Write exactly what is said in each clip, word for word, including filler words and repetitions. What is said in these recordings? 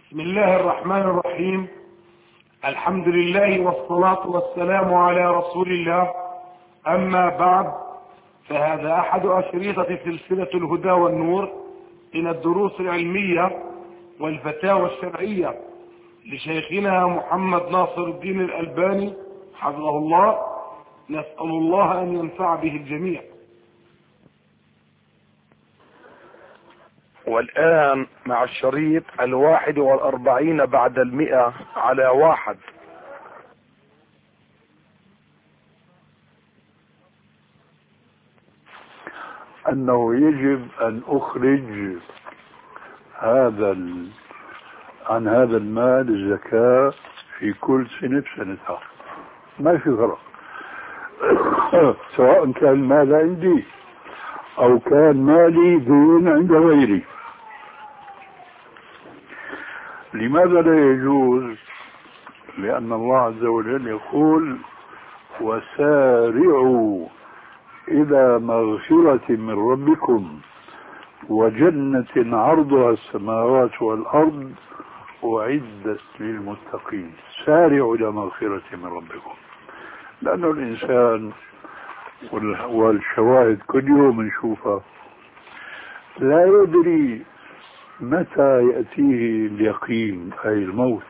بسم الله الرحمن الرحيم. الحمد لله والصلاة والسلام على رسول الله. أما بعد، فهذا أحد أشرطة سلسلة الهدى والنور إلى الدروس العلمية والفتاوى الشرعية لشيخنا محمد ناصر الدين الألباني حفظه الله. نسأل الله أن ينفع به الجميع. والآن مع الشريط الواحد والأربعين بعد المئة على واحد. أنه يجب أن أخرج هذا ال... عن هذا المال الزكاة في كل سنة بسنتها، ما في فرق. سواء كان المال عندي أو كان مالي دين عند غيري. لماذا لا يجوز؟ لأن الله عز وجل يقول: وسارعوا إلى مغفرة من ربكم وجنة عرضها السماوات والأرض أعدت للمتقين. سارعوا إلى مغفرة من ربكم، لأن الإنسان والشواهد كل يوم نشوفها لا يدري متى يأتيه اليقين أي الموت.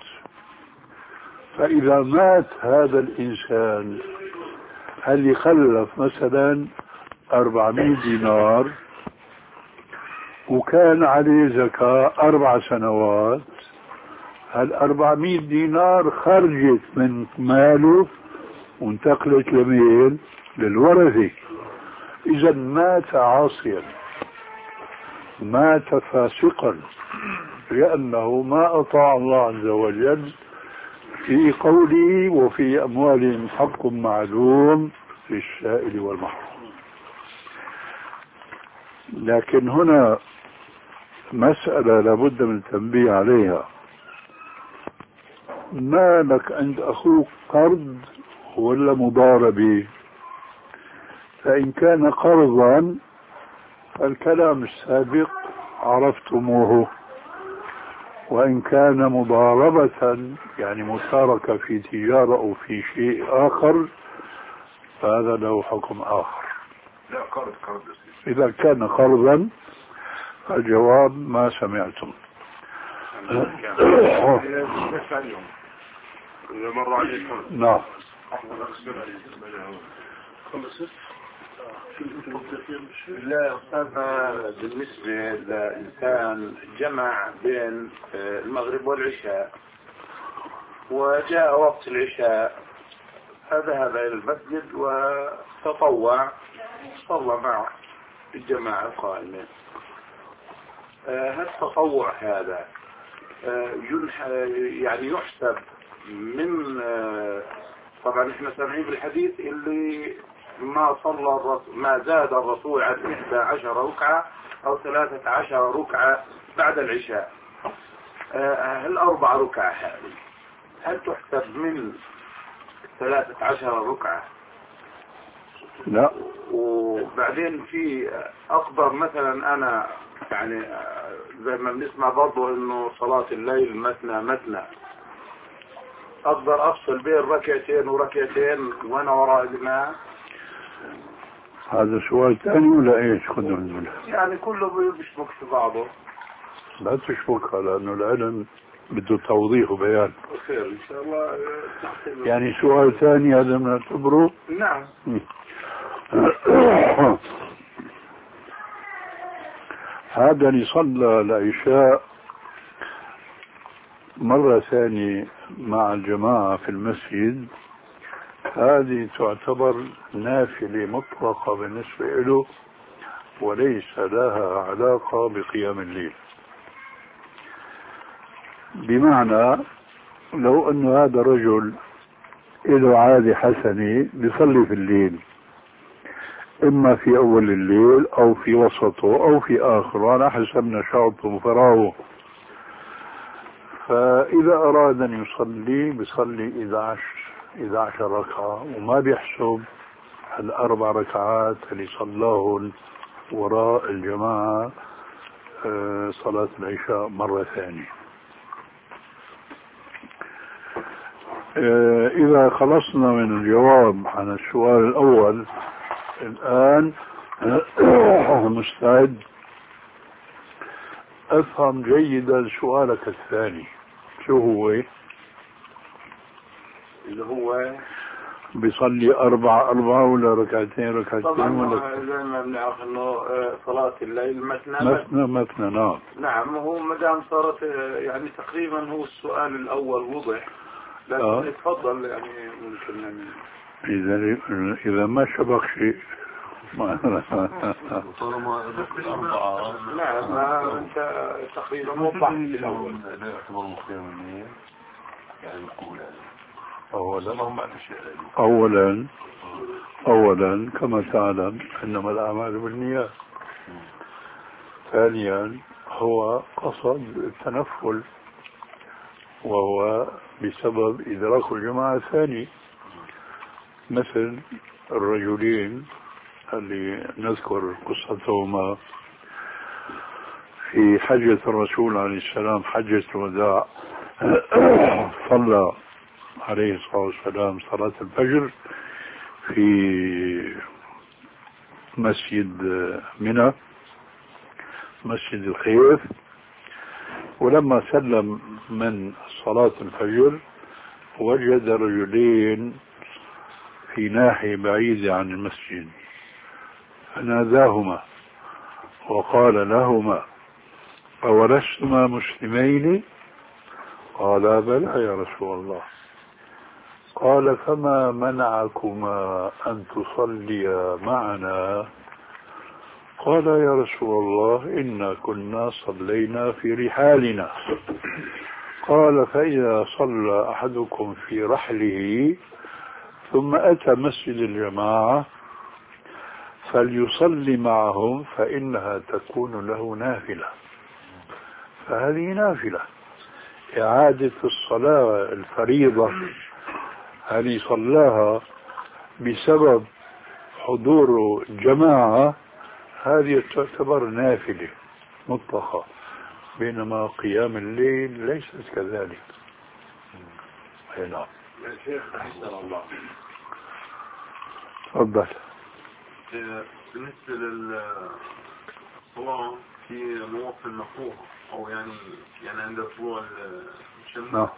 فإذا مات هذا الإنسان هل يخلف مثلا أربعمائة دينار وكان عليه زكاة أربع سنوات، هل أربعمائة دينار خرجت من ماله وانتقلت لمين؟ للورثة. إذا مات عاصيا، مات فاسقا، لأنه ما أطاع الله عز وجل في قوله: وفي أموالهم حق معلوم للسائل والمحروم. لكن هنا مسألة لابد من التنبيه عليها. ما لك عند أخوك قرض ولا مضاربة؟ فإن كان قرضا فالكلام السابق عرفتموه، وإن كان مضاربة يعني مشاركة في تجارة أو في شيء آخر فهذا له حكم آخر. لا قرض قرض. إذا كان قرضا فالجواب ما سمعتم. نعم. لا أستاذ، بالنسبة لإنسان جمع بين المغرب والعشاء وجاء وقت العشاء فذهب إلى المسجد وتطوع صلى مع الجماعة القائمة، هل التطوع هذا يعني يحسب من، طبعا احنا سامعين بالحديث اللي ما صلى الرسول ما زاد الرسول عن إحدى عشر ركعة أو ثلاثة عشر ركعة بعد العشاء، هل أربع ركعة هذه هل تحسب من ثلاثة عشر ركعة؟ لا. وبعدين في أقدر مثلا أنا يعني زي ما بنسمع برضه إنه صلاة الليل مثنى مثنى، أقدر أفصل بين ركعتين وركعتين وأنا وراء الإمام؟ هذا سؤال ثاني ولا ايش؟ خذوا منه. يعني كله بيشبك في بعضه. لا تشبكها، لانه العلم بده توضيح وبيان. خير ان شاء الله. يعني سؤال ثاني هذا بنعتبره؟ نعم. هذا اللي صلى العشاء مرة ثانية مع الجماعة في المسجد، هذه تعتبر نافلة مطلقة بالنسبة له وليس لها علاقة بقيام الليل. بمعنى لو أن هذا رجل له عادة حسنة بيصلي في الليل، إما في أول الليل أو في وسطه أو في آخره على حسب نشاطه وفراغه، فإذا أراد أن يصلي بيصلي إحدى عشرة ركعة وما بيحسب الأربع ركعات اللي صلاهن وراء الجماعة صلاة العشاء مرة ثانية. إذا خلصنا من الجواب عن السؤال الأول الآن مستعد أفهم جيدا سؤالك الثاني. شو هو؟ اللي هو بيصلي أربعة أربعة ولا ركعتين ركعتين؟ طبعا ولا زي ما بنعرف إنه صلاة الليل مثنى مثنى مثنى. نعم نعم. هو ما دام صارت يعني تقريبا هو السؤال الأول وضح، لكن آه. يتفضل يعني ممكن يعني. إذا إذا ما شبك شيء نعم أنت تقريبا وضحت الأول. أولا أولا أولا كما تعلم إنما الأعمال بالنيات. ثانيا هو قصد التنفل وهو بسبب إدراك الجماعة الثاني، مثل الرجلين اللي نذكر قصتهما في حجة الرسول عليه السلام، حجة الوداع. صلى عليه الصلاة والسلام صلاة الفجر في مسجد منى، مسجد الخيف، ولما سلم من صلاة الفجر وجد رجلين في ناحية بعيدة عن المسجد، فناداهما وقال لهما: أولستما مسلمين؟ قالا: بلى يا رسول الله. قال: فما منعكما أن تصليا معنا؟ قال: يا رسول الله إنا كنا صلينا في رحالنا. قال: فإذا صلى أحدكم في رحله ثم أتى مسجد الجماعة فليصلي معهم فإنها تكون له نافلة. فهذه نافلة، إعادة الصلاة الفريضة هذه صلاها بسبب حضور الجماعة، هذه تعتبر نافلة مطلقة، بينما قيام الليل ليست كذلك. نعم يا شيخ أحسن الله. تفضل. بالنسبة للصلاة في مواقف المكروه أو يعني يعني عند طلوع الشمس، نعم.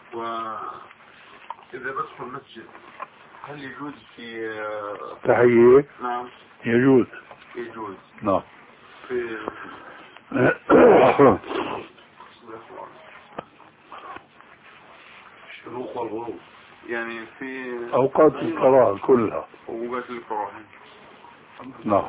وإذا بدخل المسجد هل يجوز في تحية؟ نعم يجوز يجوز. نعم. في الشروق والغروب يعني في أوقات القراءة كلها. أوقات القراءة. نعم.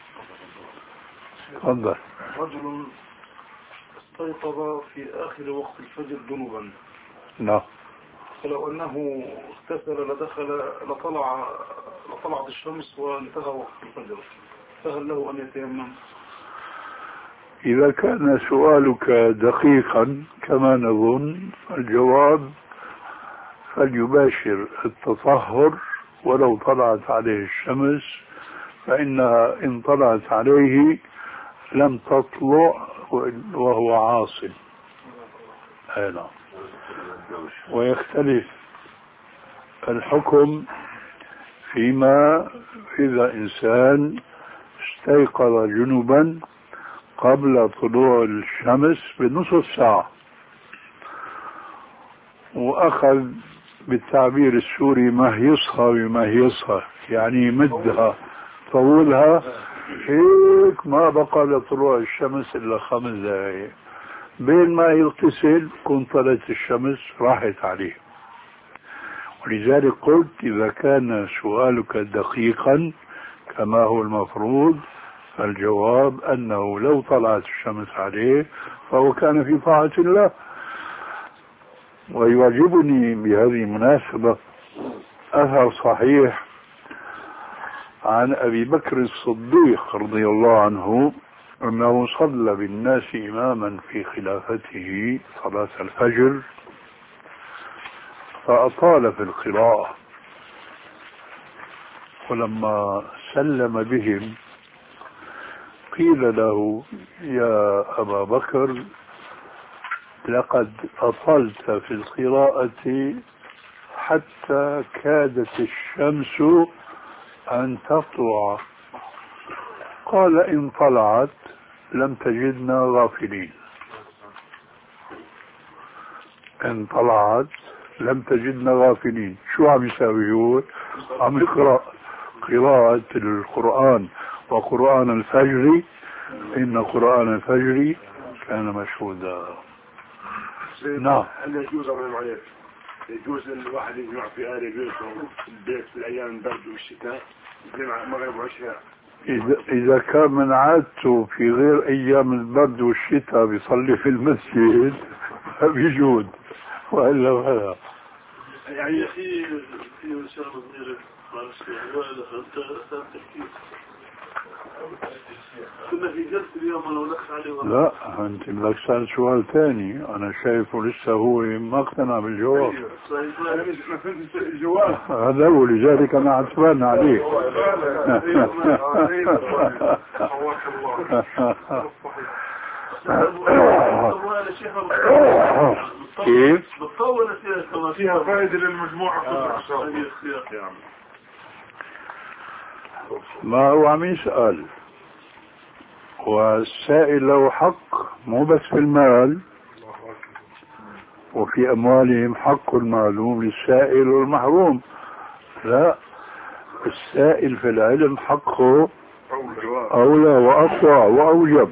تفضل. رجل استيقظ في آخر وقت الفجر جنوبا، نعم. فلو أنه اغتسل لدخل لطلع لطلعت الشمس وانتهى وقت الفجر، فهل له أن يتيمم؟ إذا كان سؤالك دقيقا كما نظن، الجواب فليباشر التطهر ولو طلعت عليه الشمس، فإنها إن طلعت عليه لم تطلع وهو عاصم. نعم. ويختلف الحكم فيما إذا إنسان استيقظ جنوبا قبل طلوع الشمس بنصف ساعة وأخذ بالتعبير السوري مهيصها بمهيصها، يعني مدها طولها هيك، ما بقى لطلوع الشمس إلا خمس دقائق، بين ما يغتسل كون طلعت الشمس راحت عليه. ولذلك قلت إذا كان سؤالك دقيقا كما هو المفروض، فالجواب أنه لو طلعت الشمس عليه فهو كان في طاعة الله. ويعجبني بهذه المناسبة أثر صحيح عن أبي بكر الصديق رضي الله عنه أنه صلى بالناس إماما في خلافته صلاة الفجر فأطال في القراءة، ولما سلم بهم قيل له: يا أبا بكر لقد أطلت في القراءة حتى كادت الشمس أن تطلع. قال إن طلعت لم تجدنا غافلين. إن طلعت لم تجدنا غافلين. شو عم يساوي هو؟ عم يقرأ قراءة القرآن وقرآن الفجر إن قرآن الفجر كان مشهودا. نعم. هل يجوز أمام عليك يجوز أن الواحد يجمع في آل بيته في البيت في الأيام البرد والشتاء يجمع مغرب وعشاء؟ إذا, إذا كان من عادته في غير أيام البرد والشتاء بيصلي في المسجد فبيجوز، وإلا فلا. يعني في في شغله صغيرة معلش وإلا فأنت تحكي كنا في جلسة اليوم أنا ولكت عليه. لا أنت بدك تسأل سؤال ثاني، أنا شايفه لسه هو ما اقتنع بالجواب. أنا ما فهمت الجواب هذا هو، لذلك أنا عتبان عليك. كيف؟ بتطول أسئلة فيها فائدة للمجموعة كلها. ما هو عم يسأل، والسائل له حق مو بس في المال، وفي أموالهم حق معلوم للسائل والمحروم. لا، السائل في العلم حقه أولى وأقوى وأوجب.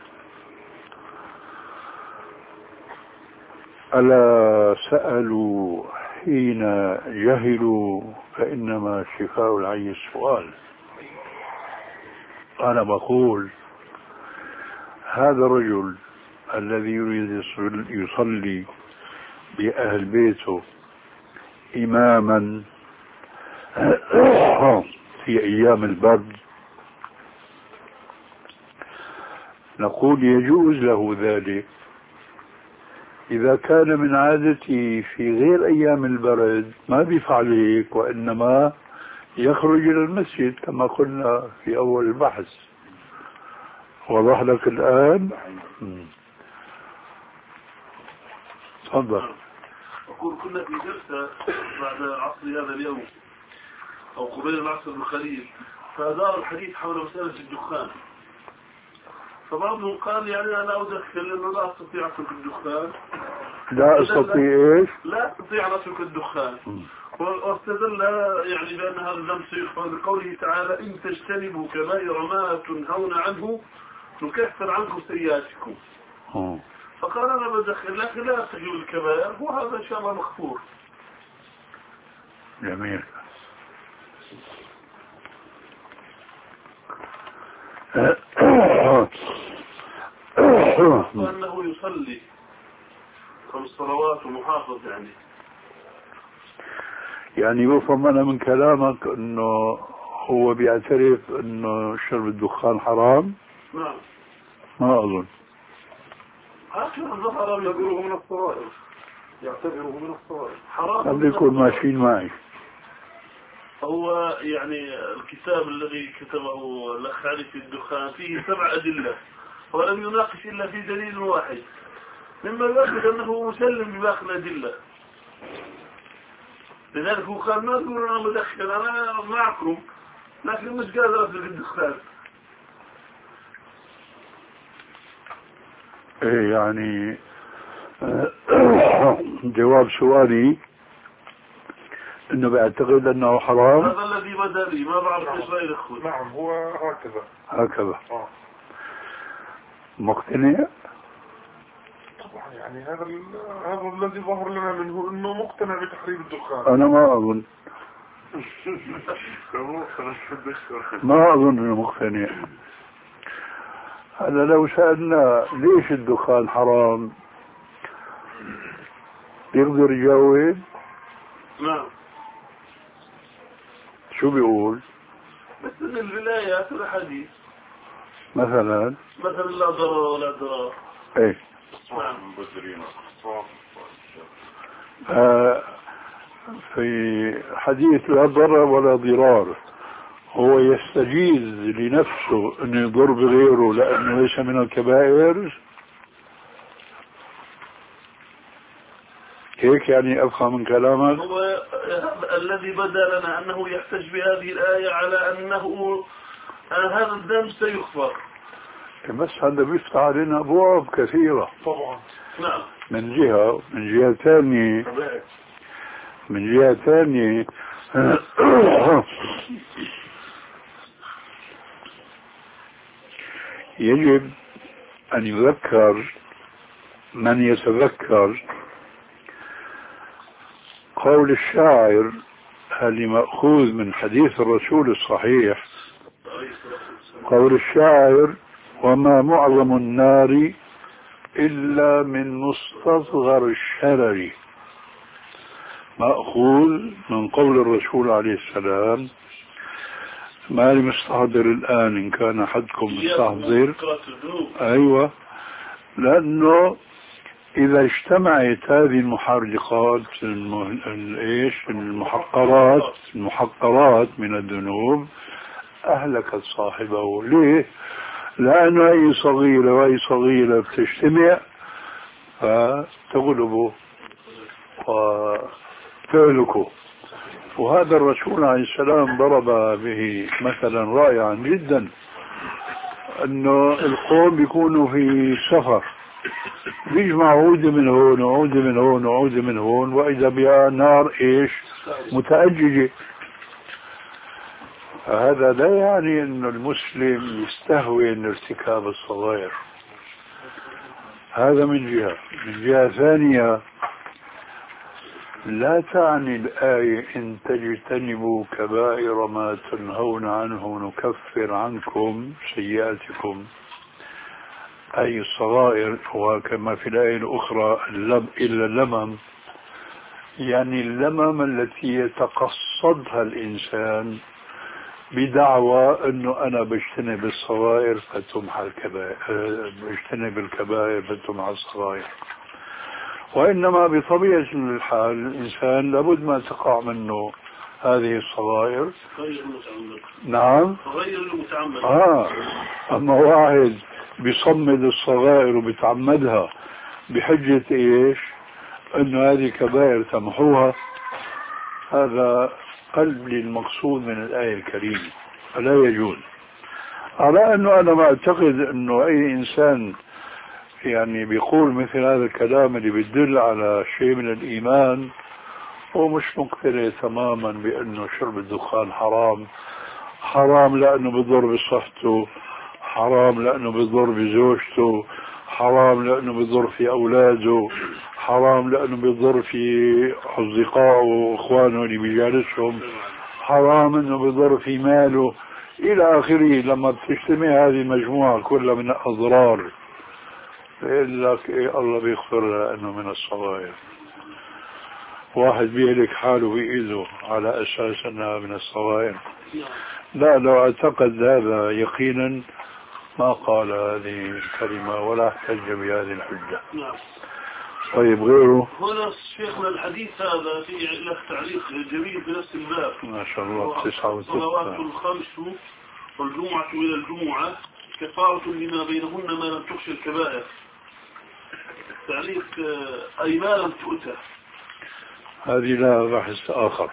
ألا سألوا حين جهلوا فإنما شفاء العي السؤال. أنا بقول هذا الرجل الذي يريد يصلي بأهل بيته إماما في أيام البرد، نقول يجوز له ذلك إذا كان من عادته في غير أيام البرد ما بيفعل هيك، وإنما يخرج إلى المسجد كما قلنا في أول البحث. وضح لك الآن؟ تفضل. أقول كنا في جلسة بعد عصر هذا اليوم أو قبيل العصر الخليل، فدار الحديث حول مسألة الدخان، فبعضهم قال يعني أنا أدخل لأنه لا أستطيع أترك الدخان. لا أستطيع إيش؟ لا أستطيع أن أترك الدخان. واستدل يعني بأن هذا الذنب سيغفر بقوله تعالى إن تجتنبوا كبائر ما تنهون عنه نكفر عنكم سيئاتكم. فقال أنا بدخل لكن لا أستجيب الكبائر، وهذا إن شاء الله مغفور. جميل. وأنه يصلي خمس صلوات ومحافظ يعني يعني يفهم أنا من كلامك أنه هو بيعترف أنه شرب الدخان حرام؟ نعم. ما أظن. هكذا الظهر يقوله من الصوائب، يعتبره من الصوائب حرام. قد يكون ماشيين معي. هو يعني الكتاب الذي كتبه الأخ علي في الدخان فيه سبع أدلة ولم يناقش إلا في دليل واحد، مما يؤكد أنه مسلم بباقي الأدلة. لذلك هو قال ما تقول أنا مدخل، أنا معكم لكن مش قادر أسلك الدخان. إيه يعني جواب سؤالي انه بيعتقد انه حرام. هذا الذي بدا لي، ما بعرف ايش راي الاخوه. نعم هو هكذا هكذا. آه. مقتنع؟ طبعا يعني هذا هذا الذي ظهر لنا منه انه مقتنع بتحريم الدخان. انا ما اظن ما اظن انه مقتنع. هذا لو سألنا ليش الدخان حرام يقدر يجاوب؟ نعم. شو بيقول؟ مثل الولايات والحديث مثلا مثلا لا ضرر ولا ضرار. ايه نعم. آه في حديث لا ضرر ولا ضرار هو يستجيز لنفسه انه يضر بغيره لانه ليس من الكبائر. هيك يعني أفهم من كلامك؟ هو الذي بدا لنا أنه يحتج بهذه الآية على أنه هذا الذنب سيغفر. بس هذا بيفتح علينا أبواب كثيرة طبعا. نعم. من جهة، من جهة ثانية من جهة ثانية يجب أن يذكر من يتذكر قول الشاعر هل مأخوذ من حديث الرسول الصحيح. قول الشاعر وما معظم النار إلا من مستصغر الشرر، مأخوذ من قول الرسول عليه السلام. ما لي مستحضر الآن إن كان أحدكم مستحضر. أيوة، لأنه إذا اجتمعت هذه المحرقات الإيش المحقرات المحقرات من الذنوب أهلكت صاحبه. ليه؟ لأنه أي صغيرة وأي صغيرة بتجتمع فتغلبه وتهلكه. وهذا الرسول عليه السلام ضرب به مثلا رائعا جدا، أنه القوم بيكونوا في سفر بيجمع عودة من هون وعودة من هون وعودة من هون، وإذا بها نار إيش متأججة. هذا لا يعني أن المسلم يستهون ارتكاب الصغائر، هذا من جهة. من جهة ثانية لا تعني الآية إن تجتنبوا كبائر ما تنهون عنه نكفر عنكم سيئاتكم أي الصغائر، وكما في الآية الأخرى اللب إلا اللمم، يعني اللمم التي يتقصدها الإنسان بدعوى أنه أنا بجتنب الصغائر فتمحى الكبائر، بجتنب الكبائر فتمحى الصغائر. وإنما بطبيعة الحال الإنسان لابد ما تقع منه هذه الصغائر. غير المتعمد. نعم. غير المتعمد. آه أما واحد بيصمد الصغائر وبيتعمدها بحجة إيش؟ أنه هذه كبائر تمحوها، هذا قلب للمقصود من الآية الكريمة، فلا يجوز. على أنه أنا ما أعتقد أنه أي إنسان يعني بيقول مثل هذا الكلام اللي بيدل على شيء من الإيمان ومش مقتنع تماما بأنه شرب الدخان حرام. حرام لأنه بيضر بصحته، حرام لأنه بيضر بزوجته، حرام لأنه بيضر في أولاده، حرام لأنه بيضر في أصدقائه وإخوانه اللي بيجالسهم، حرام أنه بيضر في ماله إلى آخره. لما بتجتمع هذه المجموعة كلها من الأضرار بيقول لك إيه الله بيغفر لأنه من الصغائر. واحد بيهلك حاله بإيده على أساس أنها من الصغائر. لا، لو اعتقد هذا يقينا ما قال هذه الكلمة ولا احتج بهذه الحجة. نعم. طيب غيره؟ هنا شيخنا الحديث هذا في له تعليق جميل في نفس الباب. ما شاء الله. تسعة وتسعة. الصلوات الخمس والجمعة إلى الجمعة كفارة لما بينهن ما لم تخشى الكبائر. تعليق أي ما لم تؤتى. هذه لا بحث آخر.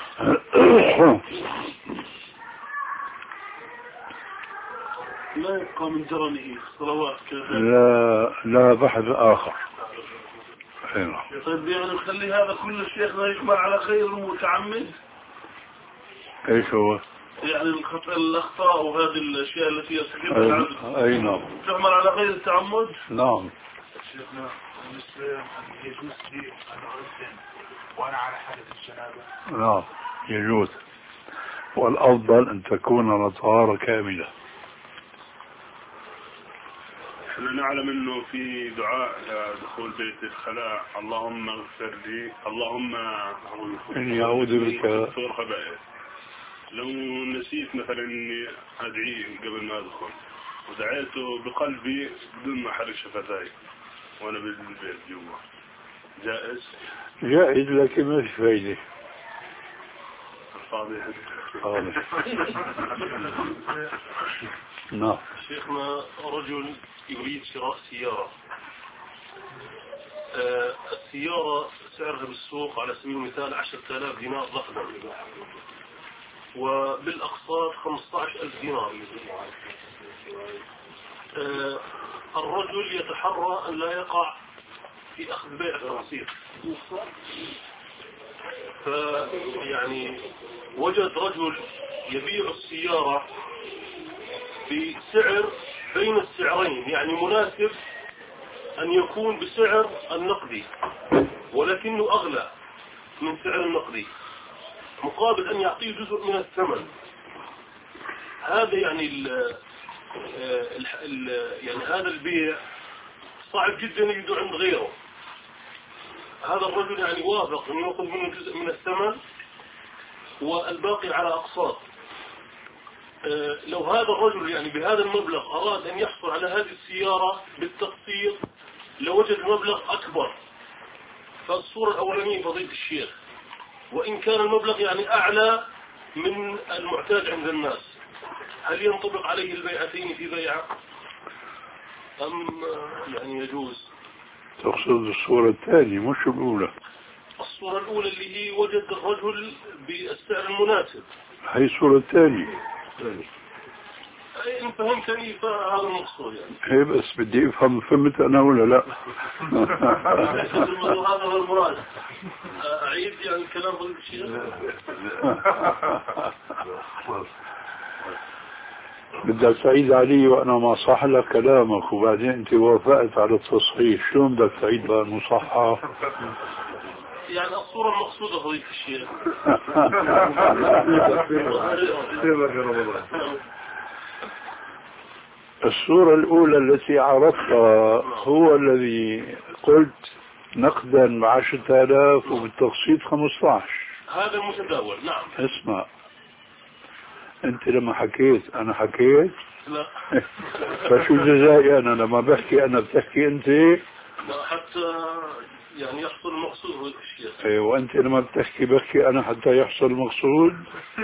لا يبقى من جرمه صلوات كذلك. لا لا بحث آخر. طيب يعني نخلي هذا كل الشيخنا يقبل على غير المتعمد. ايش هو؟ يعني الأخطاء وهذه الأشياء التي يرتكبها العبد. أي نعم. تعمل على غير التعمد. نعم. شيخنا بالنسبة يجوز لي أن أغسل وأنا على حالة الجنابة. نعم يجوز، والأفضل أن تكون على طهارة كاملة. احنا نعلم انه في دعاء دخول بيت الخلاء اللهم اغفر لي اللهم اني اعوذ بك من خبائث. لو نسيت مثلا اني ادعي قبل ما ادخل ودعيته بقلبي بدون ما احرك شفتاي وانا بالبيت جوا، جائز؟ جائز لكن ما في فايدة. فاضي. نعم. شيخنا رجل يريد شراء سيارة، آه سيارة سعرها بالسوق على سبيل المثال عشرة آلاف دينار ضخمة، وبالأقساط خمسة عشر ألف دينار. آه الرجل يتحرى أن لا يقع في أخذ بيع التقسيط، فيعني وجد رجل يبيع السيارة بسعر بين السعرين، يعني مناسب أن يكون بسعر النقدي ولكنه أغلى من سعر النقدي، مقابل أن يعطيه جزء من الثمن. هذا يعني ال ال يعني هذا البيع صعب جدا يجده عند غيره. هذا الرجل يعني وافق أن يأخذ منه جزء من الثمن والباقي على أقساط. لو هذا الرجل يعني بهذا المبلغ أراد أن يحصل على هذه السيارة بالتقسيط لوجد المبلغ أكبر. فالصورة الأولانية فضيلة الشيخ، وإن كان المبلغ يعني أعلى من المعتاد عند الناس، هل ينطبق عليه البيعتين في بيعة أم يعني يجوز؟ تقصد الصورة الثانية مش الأولى؟ الصورة الأولى اللي هي وجد الرجل بالسعر المناسب، هي الصورة الثانية. إن فهمتني فهذا المقصود يعني. هي بس بدي أفهم فهمت أنا ولا لا؟ هذا هو المراد. أعيد يعني الكلام ضد الشيء. بدك تعيد علي وأنا ما صح لك كلامك وبعدين أنت وافقت على التصحيح، شلون بدك تعيد بقى المصحح؟ يعني الصورة المقصودة فضيلة الشيخ. الصورة الأولى التي عرفتها هو الذي قلت نقدا بعشرة آلاف وبالتقسيط خمسة عشر. هذا المتداول. نعم. اسمع، أنت لما حكيت أنا حكيت؟ لا. فشو جزائي أنا لما بحكي أنا بتحكي أنت؟ لا، حتى يعني يحصل المقصود هو الشيء. ايه، وأنت لما بتحكي بحكي أنا حتى يحصل المقصود.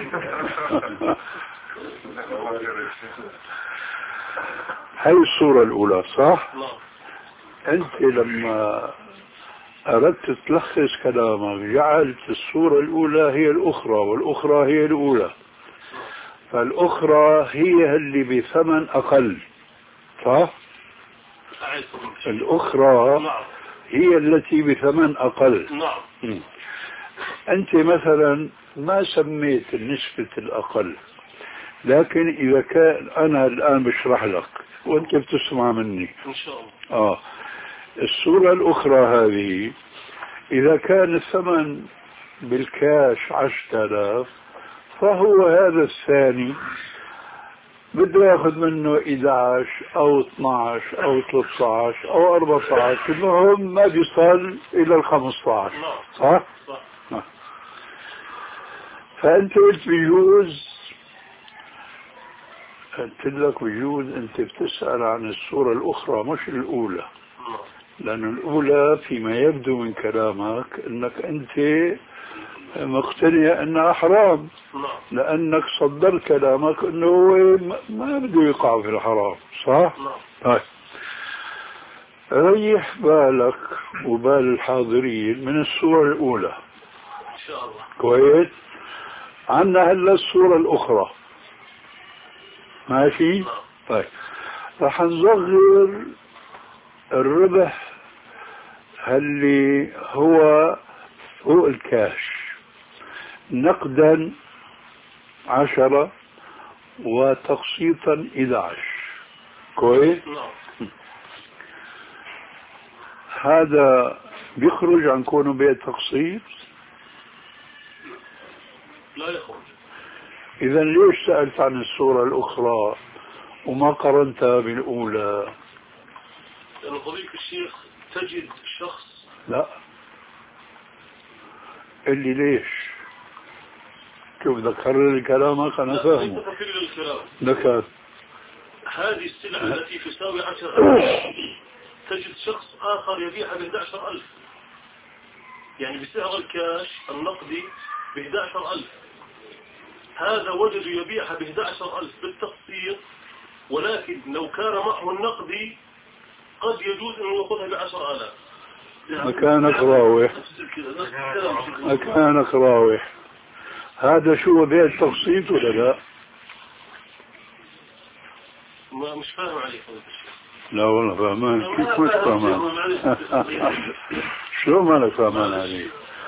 هاي الصورة الأولى صح؟ نعم. أنت لما أردت تلخص كلامك جعلت الصورة الأولى هي الأخرى والأخرى هي الأولى، فالأخرى هي اللي بثمن أقل صح؟ الأخرى نعم. هي التي بثمن أقل. نعم. أنت مثلا ما سميت النسبة الأقل، لكن إذا كان أنا الآن بشرح لك وأنت بتسمع مني إن شاء الله. آه الصورة الأخرى هذه إذا كان الثمن بالكاش عشرة آلاف، فهو هذا الثاني بده ياخذ منه إحدى عشر أو اثني عشر أو ثلاثة عشر أو أربعة عشر، المهم ما بيصل إلى ال خمسة عشر. صح؟ صح. آه. فأنت قلت بيجوز، قلت لك بيجوز أنت بتسأل عن الصورة الأخرى مش الأولى، لأن الأولى فيما يبدو من كلامك أنك أنت مقتنع أنها حرام، لأنك صدرت كلامك أنه هو ما بده يقع في الحرام. صح؟ طيب ريح بالك وبال الحاضرين من الصورة الأولى إن شاء الله. كويس. عنا هلا الصورة الأخرى ماشي. طيب رح نصغر الربح اللي هو فوق الكاش نقدا عشرة وتقسيطا إحدى عشر. كويس. هذا بيخرج عن كونه بيع تقسيط؟ لا يخرج. إذا ليش سألت عن الصورة الأخرى وما قرنتها بالأولى؟ لأن فضيلة الشيخ تجد شخص. لا، اللي ليش؟ شوف ذكر لي كلامك أنا فاهمه. ذكر هذه السلعة التي تساوي عشر ألف تجد شخص آخر يبيعها ب إحدى عشر ألف، يعني بسعر الكاش النقدي ب إحدى عشر ألف. هذا وجد يبيعها ب إحدى عشر ألف بالتقسيط، ولكن لو كان معه النقدي قد يجوز أن يأخذها ب عشرة آلاف مكانك راوح مكانك راوح. هذا شو بيع التقسيط ولا لا؟ ما مش فاهم عليك. لا والله فهمان. كيف مش فهمان؟ شو مالك فهمان علي؟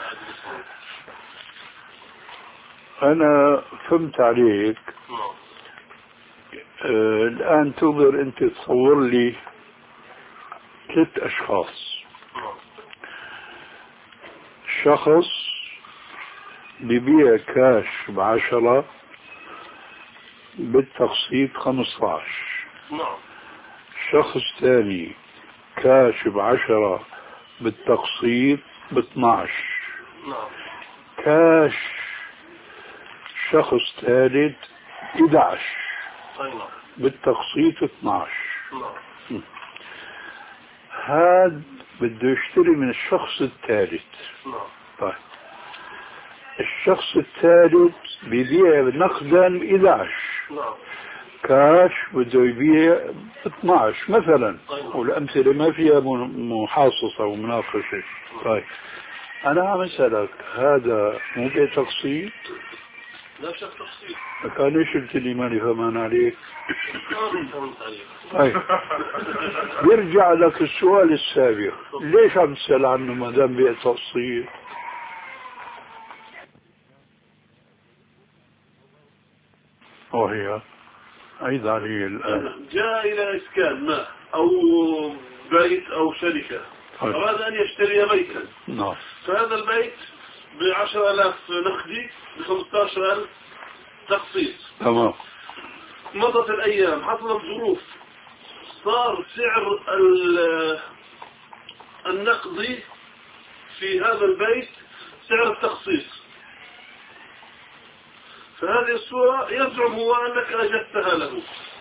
أنا فهمت عليك. آه الآن تقدر أنت تصور لي ثلاث أشخاص. شخص ببيع كاش بعشرة بالتقسيط خمسة عشر. نعم. شخص ثاني كاش بعشرة بالتقسيط باثناعش. نعم. كاش شخص ثالث احد عشر بالتقسيط اثناعش. نعم. هذا بده يشتري من الشخص الثالث. نعم. طيب الشخص الثالث بيبيع نقدا احد عشر. نعم. كاش بده يبيع اثناعش مثلا. والامثله ما فيها محاصصه ومناقشه. طيب انا عم اسالك هذا مو بيع تقسيط؟ لا شك تقسيط. كان ايش قلت لي ماني فهمان عليك؟ طيب بيرجع لك السؤال السابق، ليش عم تسال عنه ما دام بيع تقسيط؟ وهي عيد علي الآن. جاء إلى إسكان ما أو بيت أو شركة، أراد أن يشتري بيتا. نعم. فهذا البيت بعشر آلاف نقدي بخمسة عشر ألف تقسيط. تمام. مضت الأيام، حصلت ظروف، صار سعر النقدي في هذا البيت سعر التقسيط. فهذه الصورة يزعم هو أنك أجدتها له.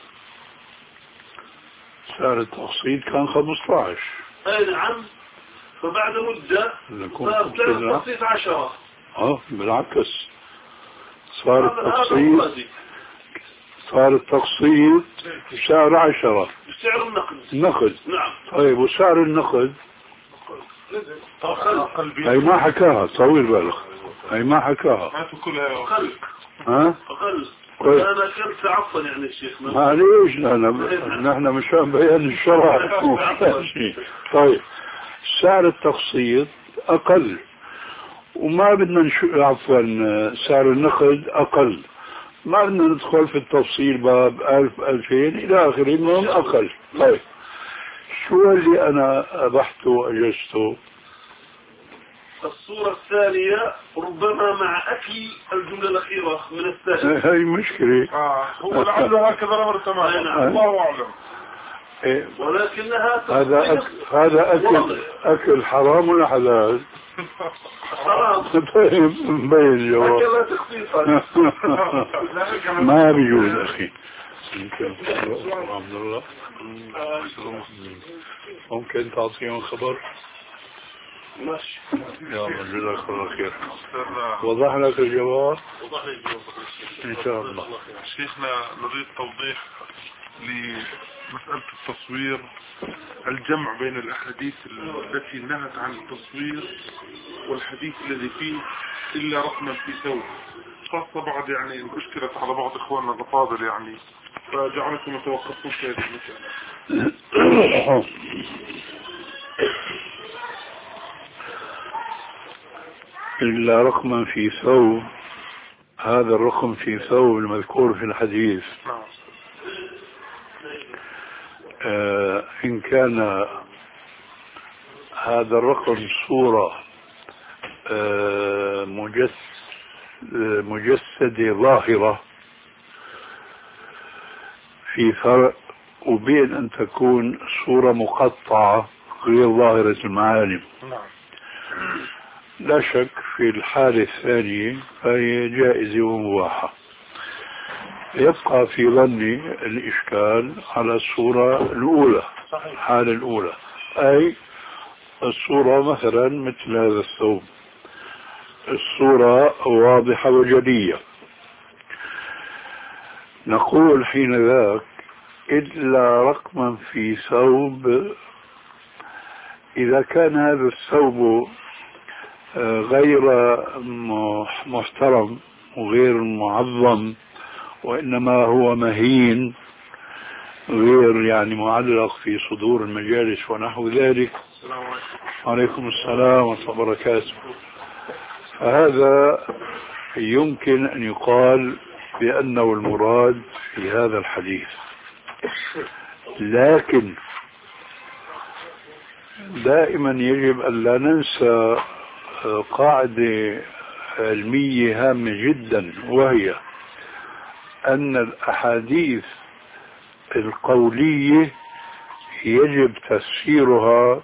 سعر التقسيط كان خمسة عشر. أي نعم. فبعد مدة صار سعر التقسيط عشرة. اه بالعكس صار التقسيط صار التقسيط سعر عشرة. سعر النقد. النقد. نعم. طيب وسعر النقد هي ما حكاها، طويل بالك، هي ما حكاها. ما كلها أقل. ها؟ أقل. طيب. أنا كنت عفوا يعني الشيخ. معليش نحن مشان بيان الشرع. طيب سعر التقسيط أقل وما بدنا نشو عفوا سعر النقد أقل، ما بدنا ندخل في التفصيل باب ألف ألفين إلى آخره من أقل. طيب شو اللي أنا أبحته وأجزته؟ الصورة الثانية ربما مع أكل الجملة الأخيرة من الثانية. هاي مشكلة. آه هو لعله هكذا الأمر تماما. الله أعلم. إيه. ولكنها هذا أكل هذا أكل أكل حرام ولا حلال؟ حرام. طيب مبين الجواب. هكذا تخصيصا. ما بيجوز أخي. عبد الله ممكن تعطيهم خبر؟ ماشي. يا رب جزاك الله خير. وضح لك الجواب؟ وضح لي الجواب إن شاء الله. شيخنا نريد توضيح لمسألة التصوير، الجمع بين الأحاديث التي نهت عن التصوير والحديث الذي فيه إلا رقما في ثوب، خاصة بعد يعني أشكلت على بعض إخواننا الأفاضل يعني، فجعلتم يتوقفون في هذه المسألة. إلا رقما في ثوب، هذا الرقم في ثوب المذكور في الحديث. آه إن كان هذا الرقم صورة آه مجس مجسدة ظاهرة، في فرق وبين أن تكون صورة مقطعة غير ظاهرة المعالم. لا شك في الحالة الثانية فهي جائزة ومباحة. يبقى في ظني الإشكال على الصورة الأولى، الحالة الأولى، أي الصورة مثلا مثل هذا الثوب، الصورة واضحة وجلية. نقول حين ذاك إلا رقما في ثوب إذا كان هذا الثوب غير محترم وغير معظم وإنما هو مهين غير يعني معلق في صدور المجالس ونحو ذلك. عليكم السلام ورحمة الله وبركاته. فهذا يمكن أن يقال بأنه المراد في هذا الحديث، لكن دائما يجب أن لا ننسى قاعدة علمية هامة جدا، وهي أن الأحاديث القولية يجب تفسيرها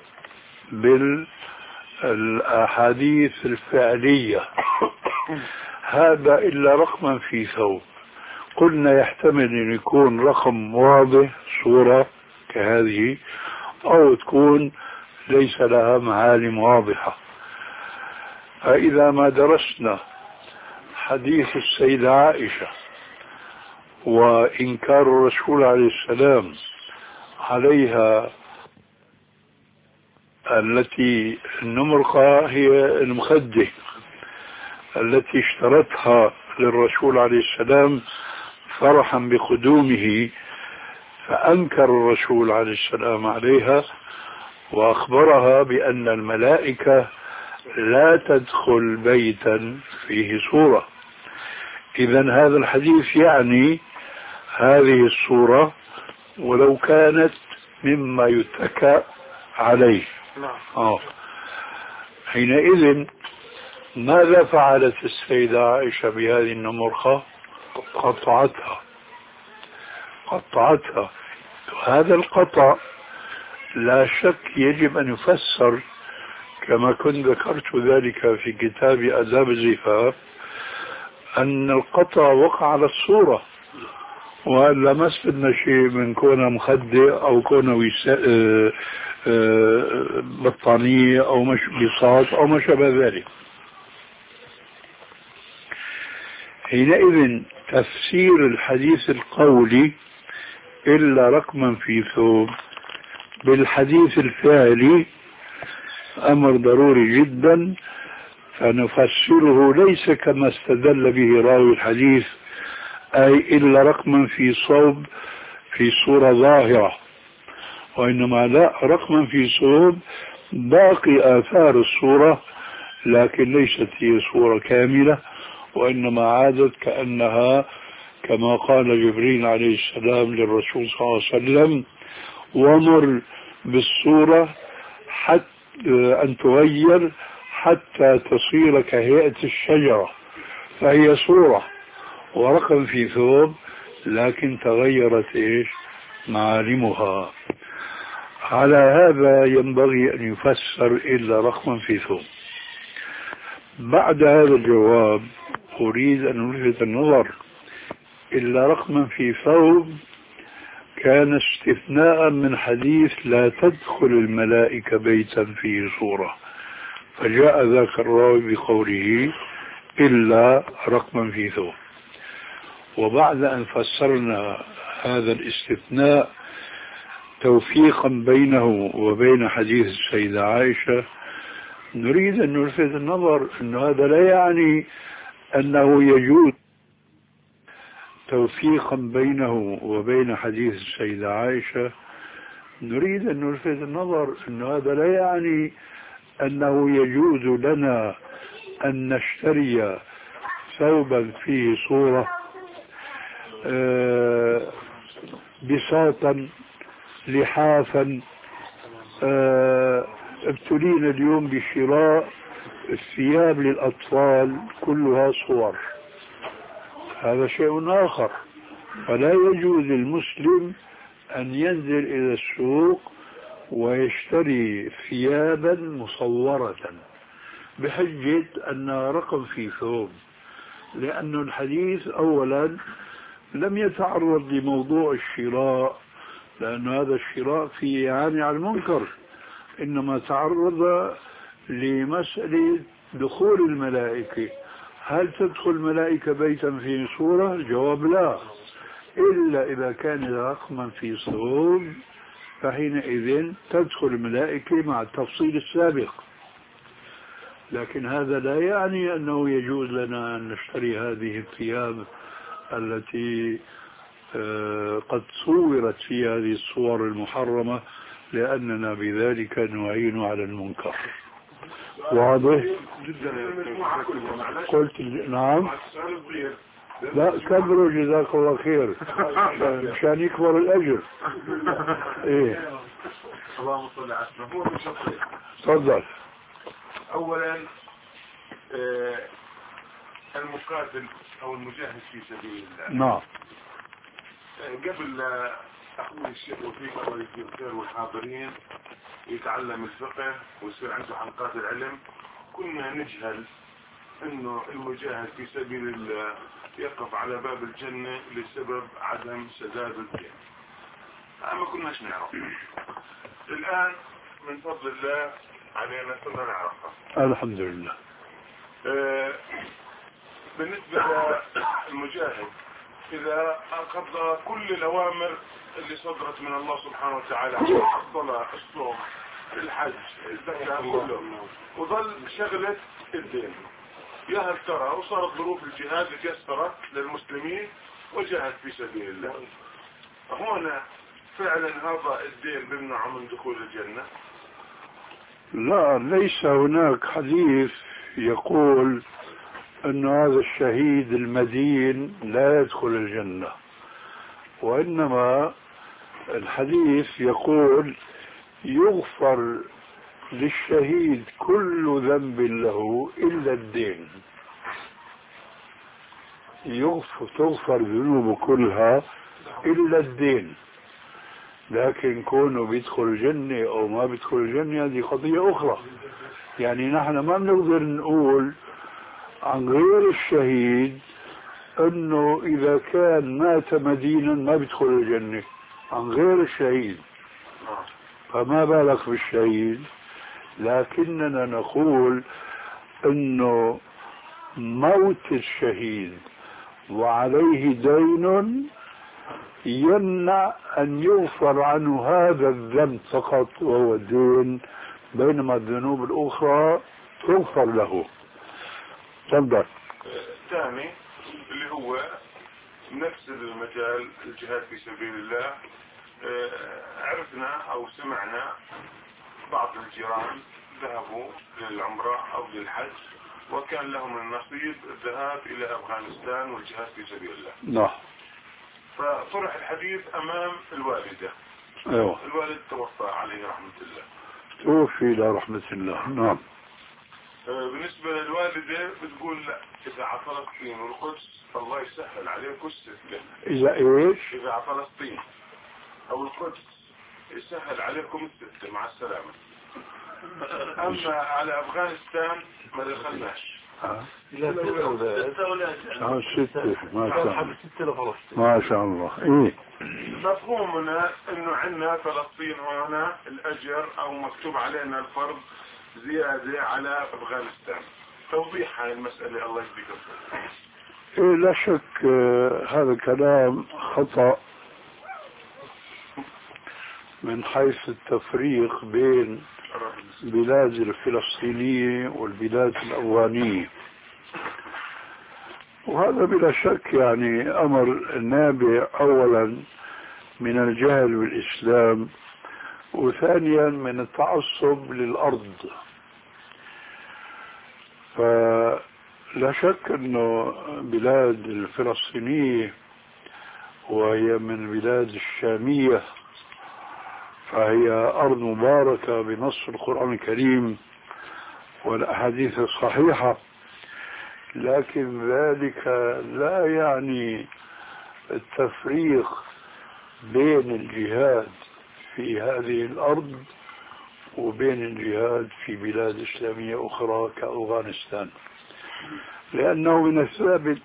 بالأحاديث الفعلية. هذا إلا رقما في ثوب، قلنا يحتمل أن يكون رقم واضح صورة كهذه، أو تكون ليس لها معالم واضحة. فإذا ما درسنا حديث السيدة عائشة وإنكار الرسول عليه السلام عليها التي النمرقة هي المخدة التي اشترتها للرسول عليه السلام فرحا بقدومه، فأنكر الرسول عليه السلام عليها وأخبرها بأن الملائكة لا تدخل بيتا فيه صورة. إذن هذا الحديث يعني هذه الصورة ولو كانت مما يتكى عليه. آه. حينئذ ماذا فعلت السيدة عائشة بهذه النمرخة؟ قطعتها قطعتها هذا القطع لا شك يجب أن يفسر كما كنت ذكرت ذلك في كتاب آداب الزفاف، أن القطع وقع على الصورة، ولا ما استفدنا شيء من كونها مخدة أو كونها وساء بطانية أو مش بساط أو ما شابه ذلك. حينئذ تفسير الحديث القولي إلا رقما في ثوب بالحديث الفعلي أمر ضروري جدا، فنفسره ليس كما استدل به راوي الحديث أي إلا رقما في صوب في صورة ظاهرة، وإنما لا، رقما في صوب باقي آثار الصورة لكن ليست هي صورة كاملة، وإنما عادت كأنها كما قال جبريل عليه السلام للرسول صلى الله عليه وسلم: ومر بالصورة حتى أن تغير حتى تصير كهيئة الشجرة، فهي صورة ورقم في ثوب لكن تغيرت إيش معالمها. على هذا ينبغي أن يفسر إلا رقما في ثوب. بعد هذا الجواب أريد أن ألفت النظر: إلا رقما في ثوب كان استثناء من حديث لا تدخل الملائكة بيتا فيه صورة، فجاء ذاك الراوي بقوله إلا رقما في ثوب. وبعد أن فسرنا هذا الاستثناء توفيقا بينه وبين حديث السيدة عائشة، نريد أن نلفت النظر أن هذا لا يعني أنه يجوز توفيقا بينه وبين حديث السيدة عائشة نريد أن نلفت النظر أن هذا لا يعني أنه يجوز لنا أن نشتري ثوبا فيه صورة آه بساطا لحافا. آه ابتلينا اليوم بشراء الثياب للأطفال كلها صور، هذا شيء آخر. فلا يجوز للمسلم أن ينزل إلى السوق ويشتري ثيابا مصورة بحجة أنها رقم في ثوب، لأن الحديث أولا لم يتعرض لموضوع الشراء، لأن هذا الشراء فيه إعانة على المنكر، إنما تعرض لمسألة دخول الملائكة. هل تدخل الملائكة بيتا فيه صورة؟ الجواب لا، إلا إذا كان رقما في ثوب فحينئذ تدخل الملائكة مع التفصيل السابق. لكن هذا لا يعني أنه يجوز لنا أن نشتري هذه الثياب التي قد صورت في هذه الصور المحرمة، لأننا بذلك نعين على المنكر. واضح؟ قلت نعم. لا كبروا جزاك الله خير مشان يكبر الأجر. إيه اللهم صل على سيدنا. تفضل. أولا آه المقاتل أو المجاهد في سبيل الله. نعم. قبل أخوي الشيخ وفيق الله يجزيه الخير والحاضرين يتعلم الفقه ويصير عنده حلقات العلم، كنا نجهل إنه المجاهد في سبيل الله يقف على باب الجنة لسبب عدم سداد الدين. ما كناش نعرف. الآن من فضل الله علينا كنا نعرفها. الحمد لله. آه بالنسبة للمجاهد إذا قضى كل الأوامر اللي صدرت من الله سبحانه وتعالى، الصلاة، الصوم، الحج، الزكاة، كله، وظل شغلة الدين، يا هل ترى وصارت ظروف الجهاد تيسرت للمسلمين وجاهد في سبيل الله، هنا فعلا هذا الدين بيمنع من دخول الجنة؟ لا، ليس هناك حديث يقول أن هذا الشهيد المدين لا يدخل الجنة، وإنما الحديث يقول يغفر للشهيد كل ذنب له إلا الدين، يغفر تغفر ذنوبه كلها إلا الدين. لكن كونه بيدخل الجنة أو ما بيدخل الجنة هذه قضية أخرى. يعني نحن ما بنقدر نقول عن غير الشهيد انه اذا كان مات مدينا ما بيدخل الجنة، عن غير الشهيد، فما بالك بالشهيد. لكننا نقول انه موت الشهيد وعليه دين يمنع ان يغفر عنه هذا الذنب فقط وهو الدين، بينما الذنوب الاخرى تغفر له. تفضل. الثاني اللي هو نفس المجال الجهاد في سبيل الله، عرفنا او سمعنا بعض الجيران ذهبوا للعمرة او للحج وكان لهم النصيب الذهاب الى افغانستان والجهاد في سبيل الله. نعم. فطرح الحديث امام الوالدة. ايوه. الوالد توفى عليه رحمة الله. توفي الى رحمة الله. نعم. بالنسبة للوالدة بتقول لا، إذا على فلسطين والقدس الله يسهل عليكم السكة. إذا إيش؟ إذا على فلسطين أو القدس يسهل عليكم السكة مع السلامة. أما على أفغانستان ما دخلناش. لا ستة أولاد. ستة أولاد. آه ستة ما شاء الله. ما شاء الله. إيه. مفهومنا إنه عندنا فلسطين هنا الأجر أو مكتوب علينا الفرض زيادة على أفغانستان. توضيح هاي المسألة الله يجزيك الخير. إيه لا شك آه هذا كلام خطأ من حيث التفريق بين بلاد الفلسطينية والبلاد الأفغانية، وهذا بلا شك يعني أمر نابع أولا من الجهل بالإسلام، وثانيا من التعصب للأرض. فلا شك أنه بلاد الفلسطينية وهي من البلاد الشامية فهي أرض مباركة بنص القرآن الكريم والأحاديث الصحيحة، لكن ذلك لا يعني التفريق بين الجهاد في هذه الأرض وبين الجهاد في بلاد إسلامية أخرى كأفغانستان، لأنه من الثابت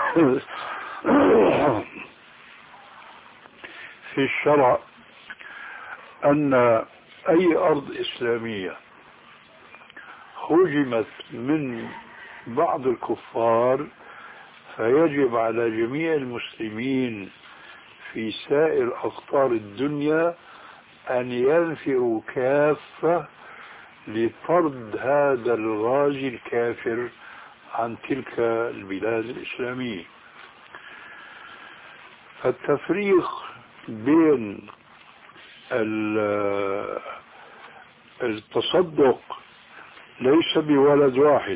في الشرع أن أي أرض إسلامية هجمت من بعض الكفار فيجب على جميع المسلمين في سائر أقطار الدنيا أن ينفروا كافة لطرد هذا الغازي الكافر عن تلك البلاد الإسلامية. التفريق بين التصدق ليس بولد واحد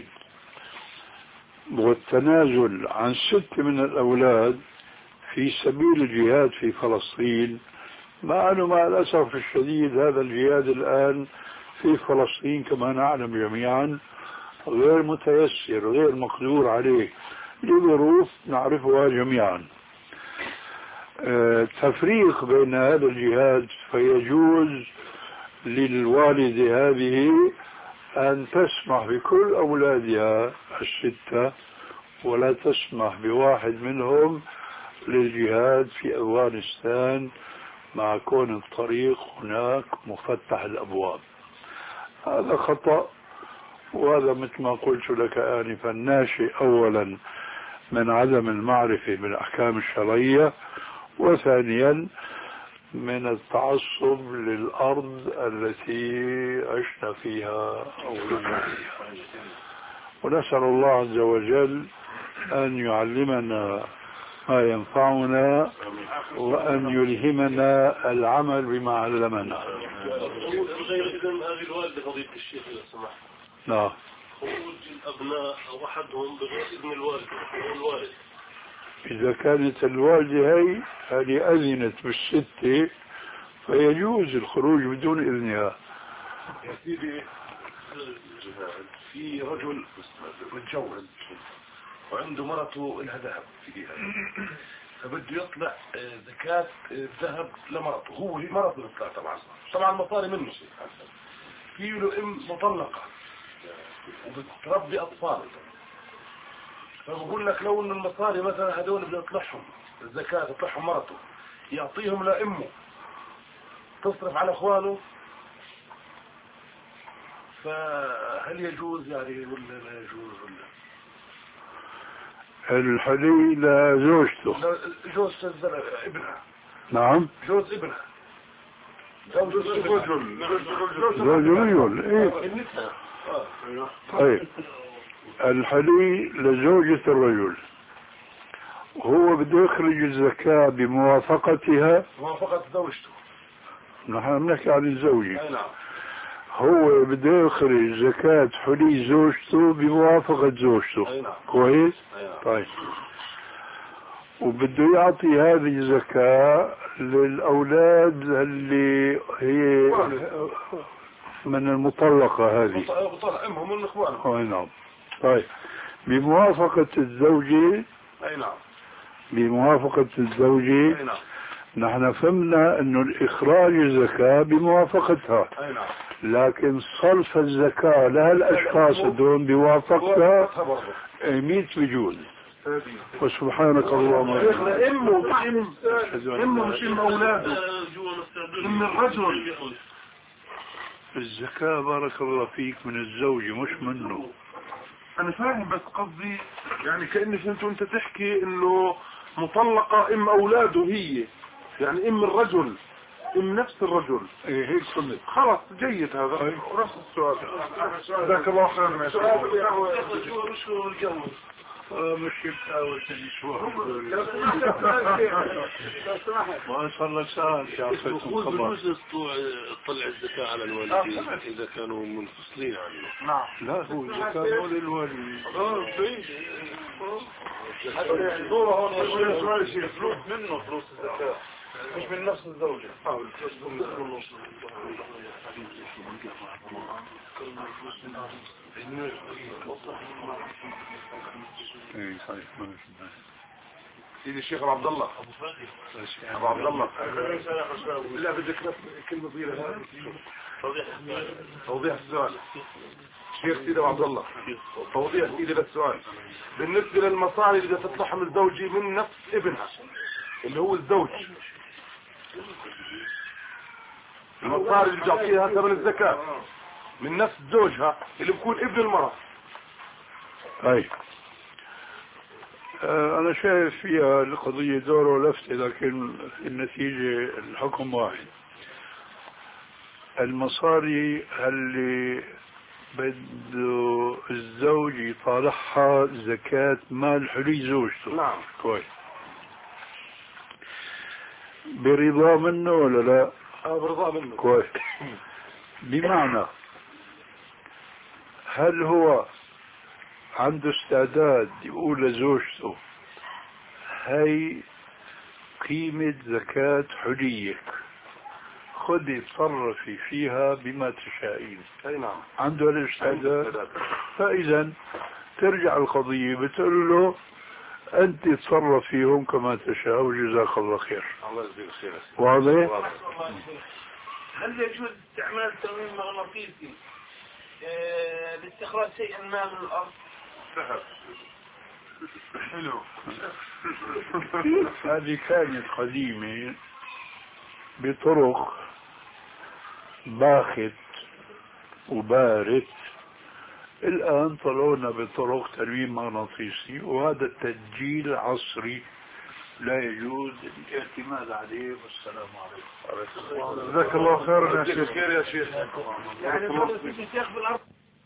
والتنازل عن ست من الأولاد في سبيل الجهاد في فلسطين، مع أنه مع الأسف الشديد هذا الجهاد الآن في فلسطين كما نعلم جميعا غير متيسر غير مقدور عليه لظروف نعرفها جميعا. تفريق بين هذا الجهاد، فيجوز للوالدة هذه أن تسمح بكل أولادها الستة ولا تسمح بواحد منهم للجهاد في أفغانستان مع كون الطريق هناك مفتح الأبواب. هذا خطأ، وهذا مثل ما قلت لك آنفا ناشئ أولا من عدم المعرفة بالأحكام الشرعية، وثانيا من التعصب للأرض التي عشنا فيها أو لنا فيها. ونسأل الله عز وجل أن يعلمنا ما ينفعنا وأن يلهمنا العمل بما علمنا. غير إذن هذه الوالدة فضيلة الشيخ إذا سمحت. نعم. خروج الأبناء أو أحدهم بغير إذن الوالد والوالد. إذا كانت الوالدة هي هذه أذنت بالستة فيجوز الخروج بدون إذنها. يا سيدي في رجل متجوز وعنده مرته لها ذهب في ايدها، فبده يطلع زكاة الذهب لمرته، هو هي مرته يطلع طبعا طبعا المصاري منه شيء. في له ام مطلقة وبتربي اطفال، فبقول لك لو ان المصاري مثلا هذول بده يطلعهم الزكاة تطلعهم مرته يعطيهم لامه تصرف على اخوانه، فهل يجوز يعني ولا لا يجوز ولا؟ الحلي لزوجته. جوز ابنها. نعم. جوز ابنها. زوج رجل. زوج رجل. ايه. طيب الحلي لزوجة الرجل وهو بده يخرج الزكاة بموافقتها. موافقة زوجته. نحن بنحكي عن الزوجة. اي نعم. هو بده يخرج زكاة حلي زوجته بموافقة زوجته. أي نعم. كويس؟ أي نعم. طيب وبده يعطي هذه الزكاة للأولاد اللي هي من المطلقة هذه. مطلقة امهم من اخوانهم. أي نعم. طيب بموافقة الزوجة. اي نعم. بموافقة الزوجة. اي نعم. نحن فهمنا انه الاخراج الزكاة بموافقتها. اي نعم. لكن صرف الزكاة لها الاشخاص دون بوافقتها ميت بجوز. وسبحانك اللهم شيخنا امه امه مش ام اولاده ام الرجل. الزكاة بارك الله فيك من الزوجة مش منه. انا فاهم بس قصدي يعني كأنك انت وانت تحكي انه مطلقة ام اولاده هي يعني ام الرجل ام نفس الرجل. ايه هيك قلت. خلاص جيد هذا ونفس السؤال. جزاك الله خير. يا شيخ مش بتحاول تنشوه ما صار لك ساعة يعطيكم خبر. بجوز تطلع الزكاة على الوالدين إذا كانوا منفصلين عنه. نعم. لا هو الزكاة مو للوالد. اه في دوره هون فلوس منه فلوس الزكاة مش من نفس الزوجة. ايه صحيح. سيدي الشيخ ابو عبد الله ابو عبد الله لا بدك كلمه صغيره توضيح السؤال. شيخ سيدي ابو عبد الله توضيح سيدي للسؤال بالنسبه للمصاري اللي بدها تطلعها من زوجي من نفس ابنها اللي هو الزوج، المصاري اللي بتعطيها ثمن الزكاه من نفس زوجها اللي بيكون ابن المرأة. طيب أنا شايف فيها القضية دور ولفتة، لكن النتيجة الحكم واحد. المصاري اللي بده الزوج يطالعها زكاة مال حلي زوجته. نعم. كويس. برضا منه ولا لا؟ اه برضا منه. كويس. بمعنى هل هو عنده استعداد يقول لزوجته هي قيمة زكاة حليك، خذي تصرفي فيها بما تشائين. اي نعم. عنده الاستعداد. فإذا ترجع القضية بتقول له أنت تصرف فيهم كما تشاء وجزاك الله خير. الله يجزيك خير. واضح؟ هل يجوز استعمال تنويم مغناطيسي اه لاستخراج شيئا ما من الأرض؟ حلو. هذه كانت قديمة بطرق باخت وبارت، الآن طلعونا بطرق تنويم مغناطيسي، وهذا التسجيل عصري لا يجوز الاعتماد عليه. والسلام عليكم. جزاك الله خيرا يا شيخ. خير يا شيخ. يعني الشيخ بالأرض.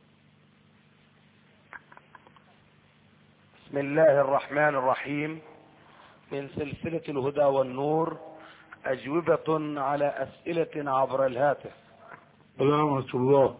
بسم الله الرحمن الرحيم. من سلسلة الهدى والنور، أجوبة على أسئلة عبر الهاتف. سلامة الله.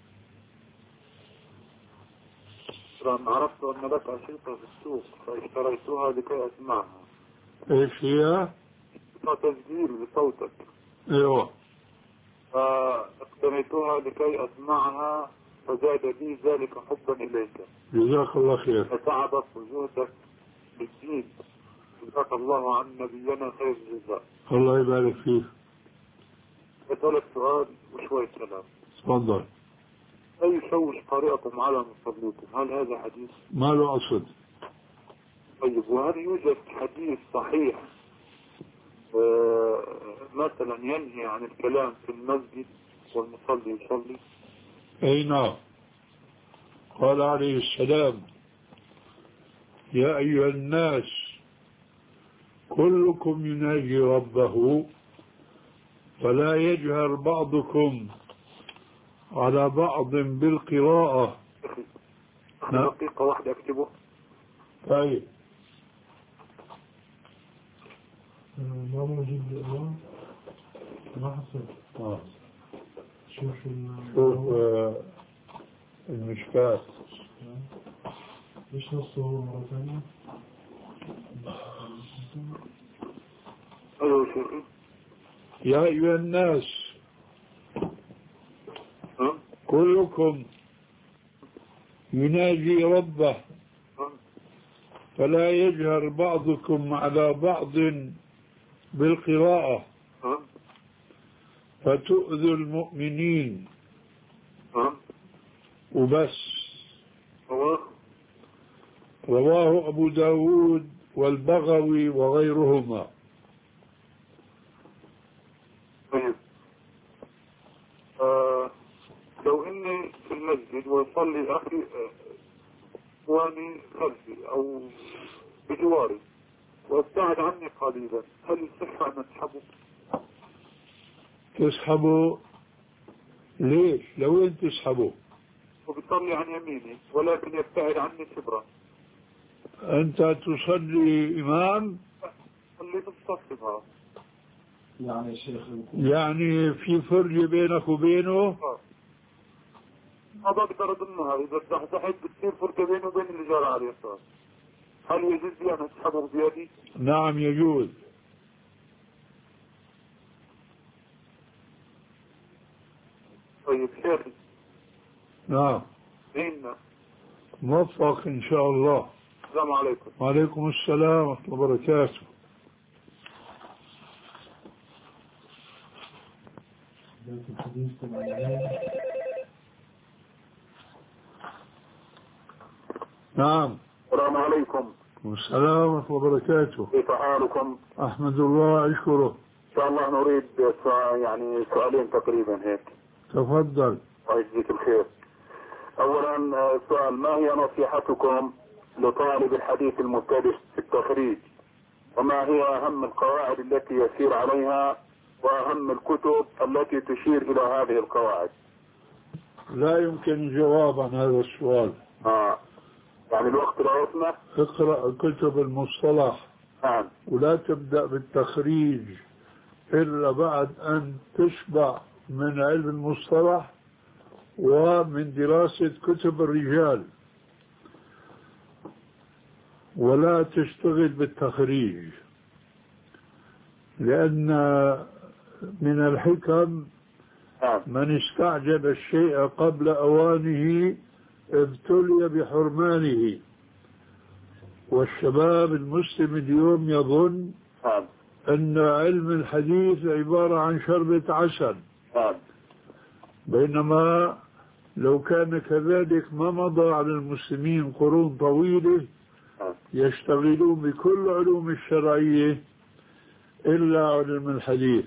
عرفت أن لك أشرطة في السوق فاشتريتها لكي أسمعها. ايش هي؟ تسجيل بصوتك. ايوه. فاقتنيتها لكي أسمعها فزاد بي ذلك حبا إليك. جزاك الله خير. فتعبك وجودك بالدين. جزاك الله عن نبينا خير الجزاء. الله يبارك فيك. بسألك سؤال وشوية كلام. تفضل. لا يشوش قارئكم على مصليكم، هل هذا حديث؟ ما له أصل. طيب، وهل يوجد حديث صحيح آه مثلا ينهي عن الكلام في المسجد والمصلي يصلي؟ أي نعم. قال عليه السلام يا أيها الناس كلكم يناجي ربه فلا يجهر بعضكم على بعض بالقراءة. دقيقة واحدة اكتبه. طيب. ما موجود الآن ما حصل. آه. شوف شوف آه المشكات. ايش نصه مرة ثانية؟ ايوه شيخي. يا أيها الناس ها؟ كلكم يناجي ربه ها؟ فلا يجهر بعضكم على بعض بالقراءة ها؟ فتؤذي المؤمنين. ها؟ وبس. هو رواه أبو داود والبغوي وغيرهما. طيب. آه لو اني في المسجد ويصلي اخي اخواني خلفي او بجواري وابتعد عني قليلا، هل يصح ان اسحبه؟ تسحبه ليش؟ لو انت تسحبه وبيصلي عن يميني ولكن يبتعد عني كبرا. انت تصلي امام صلي بالصف. يعني الشيخ يعني في فرجة بينك وبينه. ما بقدر اضمنها، اذا تحت بتصير فرقه بيني وبين اللي جار على اليسار. هل يجوز لي ان اسحبه بيدي؟ نعم يجوز. طيب شيخي. نعم. ديننا. موفق ان شاء الله. السلام عليكم. وعليكم السلام ورحمة الله وبركاته. الحديث طبعا. نعم. السلام عليكم. والسلام ورحمة الله وبركاته. كيف حالكم؟ أحمد الله أشكره. إن شاء الله نريد سؤال يعني سؤالين تقريبا هيك. تفضل. الله يجزيك الخير. أولا سؤال، ما هي نصيحتكم لطالب الحديث المبتدئ في التخريج؟ وما هي أهم القواعد التي يسير عليها وأهم الكتب التي تشير إلى هذه القواعد؟ لا يمكن الجواب عن هذا السؤال. آه. يعني الوقت لا يسمح. اقرأ كتب المصطلح. نعم. ولا تبدأ بالتخريج إلا بعد أن تشبع من علم المصطلح ومن دراسة كتب الرجال، ولا تشتغل بالتخريج، لأن من الحكم من استعجل الشيء قبل أوانه ابتلي بحرمانه. والشباب المسلم اليوم يظن أن علم الحديث عبارة عن شربة عسل، بينما لو كان كذلك ما مضى على المسلمين قرون طويلة يشتغلون بكل علوم الشرعية إلا علم الحديث.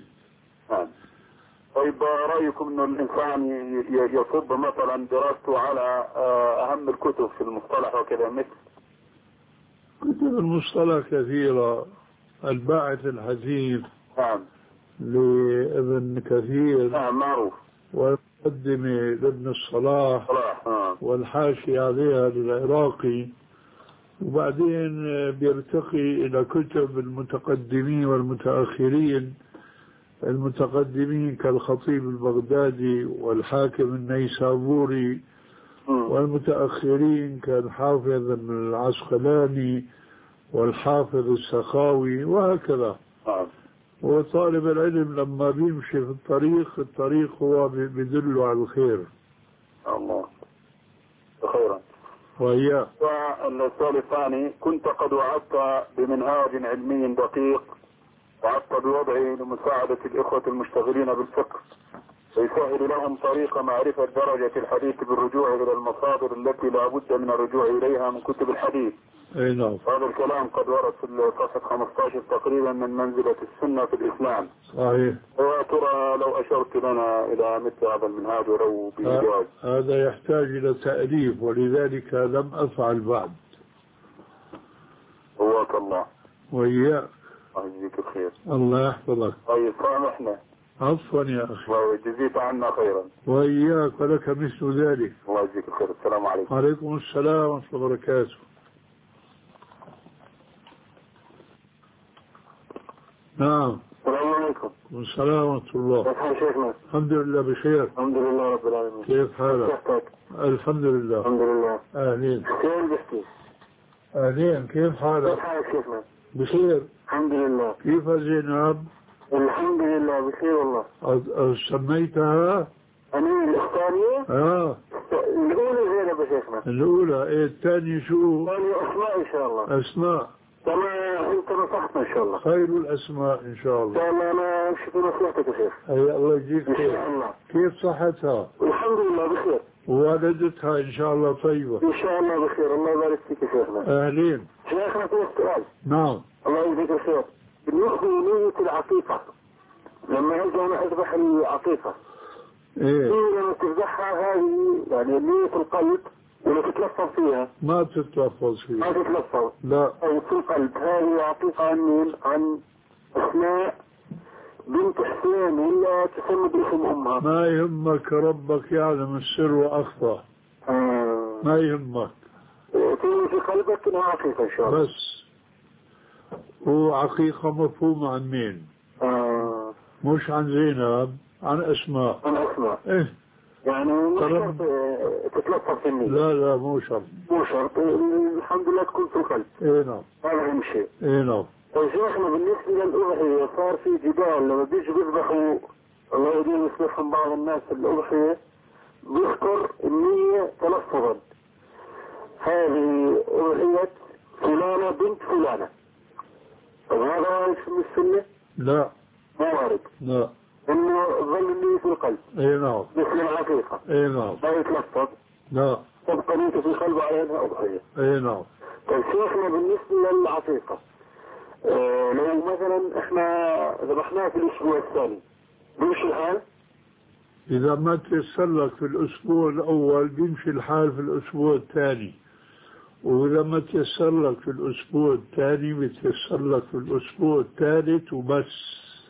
طيب رأيكم أن الإنسان يصب مثلا دراسته على أهم الكتب في المصطلح وكذا؟ مثل كتب المصطلح كثيرة، الباعث الحديث نعم لابن كثير نعم معروف، والمقدمة لابن الصلاح نعم، والحاشية عليها للعراقي، وبعدين بيرتقي إلى كتب المتقدمين والمتأخرين. المتقدمين كالخطيب البغدادي والحاكم النيسابوري، والمتأخرين كالحافظ العسقلاني والحافظ السخاوي وهكذا. وطالب العلم لما بيمشي في الطريق، الطريق هو بيدله على الخير. الله خيرا. وإياه. والسؤال الثاني، كنت قد وعدت بمنهاج علمي دقيق وعدت بوضعه لمساعدة الإخوة المشتغلين بالفقه ويسهل لهم طريق معرفة درجة الحديث بالرجوع إلى المصادر التي لا بد من الرجوع إليها من كتب الحديث. أي نعم. هذا الكلام قد ورد في صفحة خمسة عشر تقريبا من منزلة السنة في الإسلام. صحيح. وترى لو أشرت لنا إلى مثل هذا المنهاج ولو بإيجاز. هذا يحتاج إلى تأليف، ولذلك لم أفعل بعد. قواك الله. وإياك. الله يجزيك الخير. الله يحفظك. طيب سامحنا. عفوا يا أخي. وجزيت عنا خيرا. وإياك ولك مثل ذلك. الله يجزيك الخير. السلام عليكم. وعليكم السلام ورحمة الله وبركاته. نعم. السلام عليكم. والسلام ورحمة الله. كيف شيخنا؟ الحمد لله بخير. الحمد لله رب العالمين. كيف حالك؟ الحمد لله. الحمد لله. أهلين. كيف بحكي؟ أهلين، كيف حالك؟ كيف حالك شيخنا؟ بخير. الحمد لله. كيف زينب؟ الحمد لله بخير والله. سميتها؟ أنا الثانية؟ آه. الأولى زينب يا شيخنا. الأولى، إيه الثانية شو؟ الثانية أسماء إن شاء الله. أسماء. تمام، أنت نصحتنا إن شاء الله. خير الأسماء إن شاء الله. تمام، أنا أمشي في نصيحتك يا شيخ. أي الله يجزيك إن خير. شاء الله. كيف صحتها؟ الحمد لله بخير. ووالدتها إن شاء الله طيبة. إن شاء الله بخير، الله يبارك فيك يا شيخنا. أهلين. شيخنا في سؤال. نعم. الله يجزيك الخير. بالنسبة لنية العقيقة، لما يرجع أنا أذبح العقيقة، إيه؟ لما تذبحها هذه يعني نية القلب ولا تتلفظ فيها؟ ما تتلفظ فيها. ما تتلفظ. لا. أو في القلب. هذه عقيقة عن مين؟ عن أسماء بنت حسين ولا تسمى باسم أمها؟ ما يهمك، ربك يعلم السر وأخفى. آه. ما يهمك. تقول في قلبك إنها عقيقة إن شاء الله. بس هو عقيقة مفهومة عن مين؟ آه. مش عن زينب، عن أسماء. عن أسماء. إيه. يعني مش شرط تتلفظ في النية. لا لا مو شرط. مو شرط، الحمد لله تكون في القلب. إيه نعم. هذا أهم شيء. إيه نعم. طيب شيخنا بالنسبة للأضحية صار في جدال لما بيجوا بيذبحوا، الله يديم يسمعهم بعض الناس الأضحية بيذكر النية تلفظا، هذه أضحية فلانة بنت فلانة. طب هذا وارد في السنة؟ لا. ما وارد. لا. إنه ظل النية في القلب. إيه نعم. مثل العقيقة. إيه نعم. لا يتلفظ. لا. تبقى نيته في القلب على أنها أضحية. إيه نعم. طيب شيخنا بالنسبة للعقيقة، آه لو مثلا احنا ذبحناها في الاسبوع الثاني بيمشي الحال؟ إذا ما تيسر لك في الأسبوع الأول بيمشي الحال في الأسبوع الثاني، وإذا ما تيسر لك في الأسبوع الثاني بتيسر لك في الأسبوع الثالث وبس. آه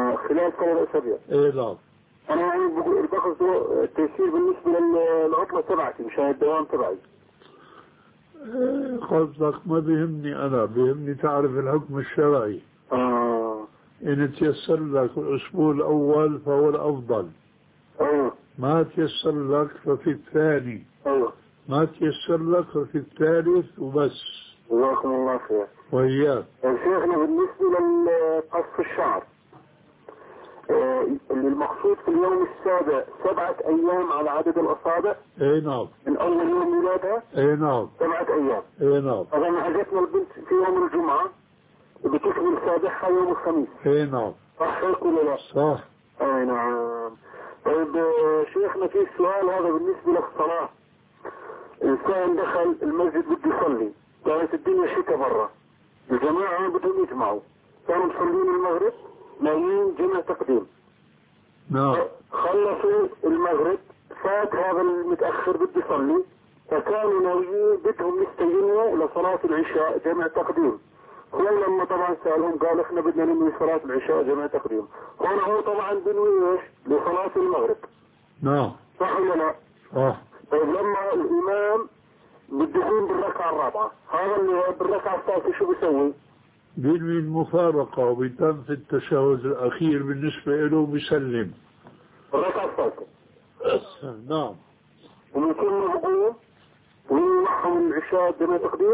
آه خلال ثلاث أسابيع. اي نعم. أنا يعني بقول باخذ التيسير بالنسبة للعطلة تبعتي مشان الدوام تبعي. إيه قصدك ما بيهمني أنا، بيهمني تعرف الحكم الشرعي. آه. إن تيسر لك الأسبوع الأول فهو الأفضل. أيوه. ما تيسر لك ففي الثاني. أيوه. ما تيسر لك ففي الثالث وبس. جزاكم الله خير. وإياك. شيخنا بالنسبة لقص الشعر، آه المقصود في اليوم السابع سبعة أيام على عدد الأصابع. اي نعم. من أول يوم ميلادها. اي نعم. سبعة أيام. اي نعم. طبعا حاجتنا البنت في يوم الجمعة بتكمل سابعها يوم الخميس. اي نعم. صح هيك ولا لا؟ صح. اي نعم. طيب آه شيخنا في سؤال هذا بالنسبة للصلاة. إنسان دخل المسجد بده يصلي، كانت الدنيا شتاء برا، الجماعة بدهم يجمعوا، كانوا مصلين المغرب نايمين جمع تقديم. نعم. خلصوا المغرب، فات هذا المتأخر بده يصلي، فكانوا ناويين بدهم يستجنوا لصلاة العشاء جمع تقديم. هو لما طبعا سألهم قال احنا بدنا ننوي صلاة العشاء جمع تقديم. هون هو طبعا بنوي ايش؟ لصلاة المغرب. نعم. صح ولا لا؟ صح. طيب لما الإمام بده يقوم بالركعة الرابعة، هذا اللي بالركعة الثالثة شو بيسوي؟ بينوي المفارقة وبيتم في التشهد الأخير بالنسبة له بيسلم. بالركعة الثالثة. نعم. ومن ثم بقوم ويوحم العشاء جمع تقديم.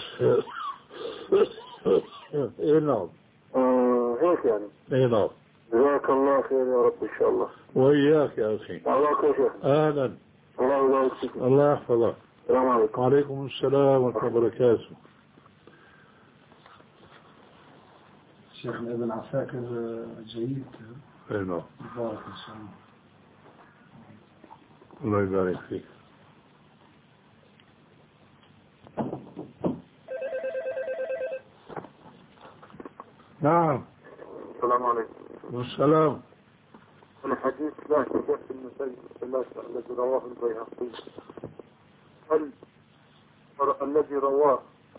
اي نعم. آه هيك يعني. اي نعم. جزاك الله خير يا رب ان شاء الله. وإياك يا أخي. الله خير شيخ. أهلا. الله يبارك فيك. الله يحفظك. السلام عليكم. وعليكم السلام ورحمة الله وبركاته. شيخنا ابن عساكر جيد. اي نعم. بارك ان شاء الله. الله يبارك فيك. نعم. السلام عليكم. والسلام. الحديث لا يصح في المساجد الثلاثة الذي رواه البيهقي، هل الذي رواه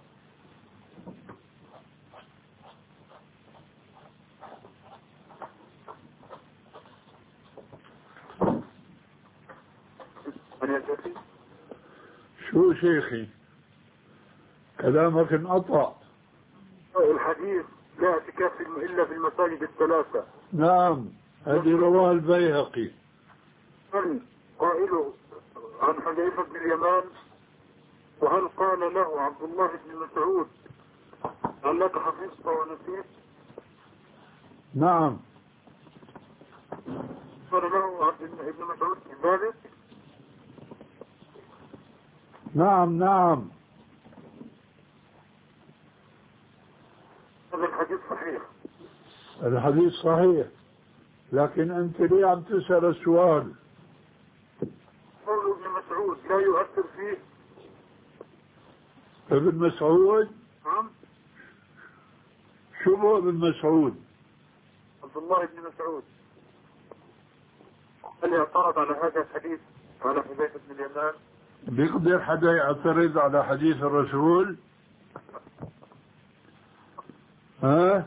شو شيخي كلامك انقطع. الحديث لا اعتكاف إلا في المساجد الثلاثة. نعم هذه رواه البيهقي. من قائله عن حذيفة بن اليمان، وهل قال له عبد الله بن مسعود هل لك حفظت ونسيت؟ نعم. قال له عبد ابن مسعود ذلك؟ نعم نعم. هذا الحديث صحيح. الحديث صحيح، لكن أنت ليه عم تسأل السؤال؟ قول ابن مسعود لا يؤثر فيه. ابن مسعود؟ نعم. شو هو ابن مسعود؟ عبد الله بن مسعود. هل اعترض على هذا الحديث على حذيفة بن اليمان؟ بيقدر حدا يعترض على حديث الرسول؟ ها؟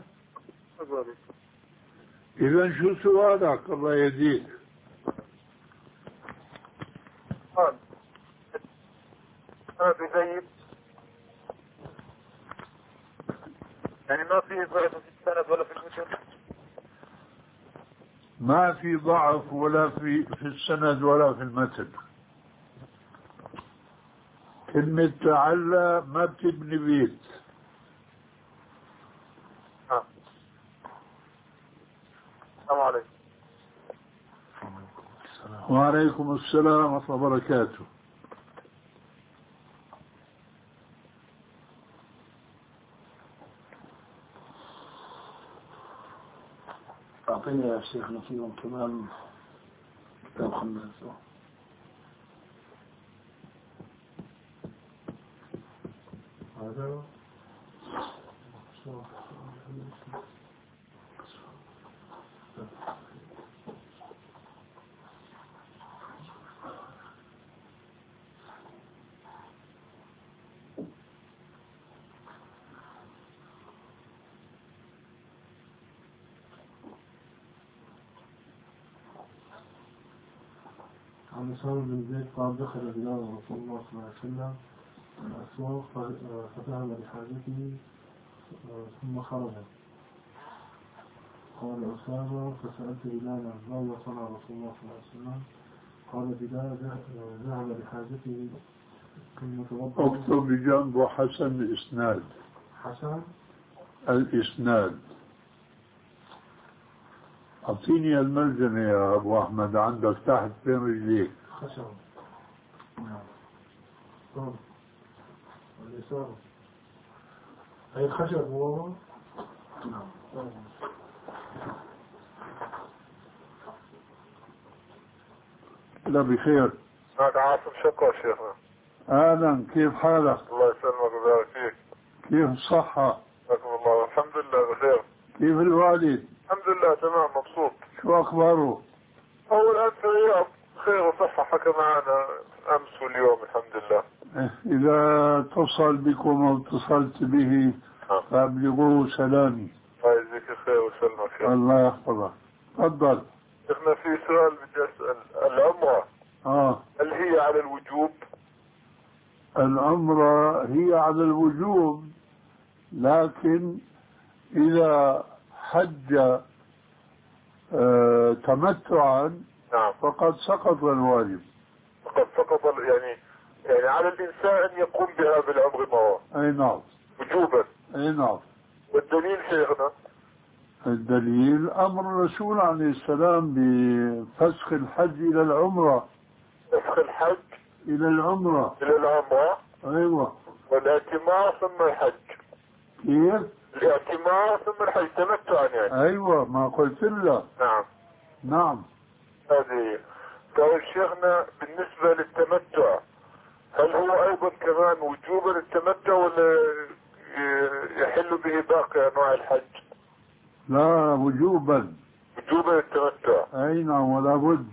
إذا شو سؤالك الله يهديك؟ قال أبي زيد يعني ما في ضعف في السند ولا في المتن؟ ما في ضعف ولا في في السند ولا في المتن. كلمة تعلى ما بتبني بيت. ها. السلام عليكم. وعليكم السلام ورحمة الله وبركاته. أعطيني يا شيخنا فيهم كمان كم خمسة. هذا عن أسامة بن زيد قال دخل بلال رسول الله صلى الله عليه وسلم الأسواق فذهب لحاجته ثم خرج. قال أسامة فسألت بلالا ماذا صنع رسول الله صلى الله عليه وسلم؟ قال بلال ذهب لحاجته ثم توضأ. اكتب بجنبه حسن الإسناد. حسن الإسناد. أعطيني الملجنة يا أبو أحمد عندك تحت بين رجليك. خشب. نعم. طب. اليسار. هي الخشب هو. نعم. لا بخير. معك عاصم شكوى شيخنا. أهلا، كيف حالك؟ الله يسلمك ويبارك فيك. كيف الصحة؟ شكرا الله. الحمد لله بخير. كيف الوالد؟ الحمد لله تمام مبسوط. شو أخباره؟ هو الآن في الرياض خير وصحة، حكى معنا أمس واليوم الحمد لله. إذا اتصل بكم أو اتصلت به فأبلغوه سلامي. الله يجزيك خير ويسلمك. الله يحفظك. تفضل. شيخنا في سؤال بدي أسأل. العمرة آه. هل هي على الوجوب؟ العمرة هي على الوجوب، لكن إذا حج آه تمتعا نعم فقد سقط الواجب. فقد سقط يعني يعني على الإنسان أن يقوم بها بالعمر مرة. أي نعم. وجوبا. أي نعم. والدليل شيخنا؟ الدليل أمر الرسول عليه السلام بفسخ الحج إلى العمرة. فسخ الحج إلى العمرة. إلى العمرة. أيوة. والاعتمار ثم الحج. كيف؟ الاعتمار ثم الحج تمتعا يعني. أيوة ما قلت له. نعم. نعم. هذه. طيب شيخنا بالنسبة للتمتع هل هو أيضا كمان وجوبا التمتع ولا يحل به باقي أنواع الحج؟ لا وجوبا. وجوبا التمتع. أي نعم ولا بد.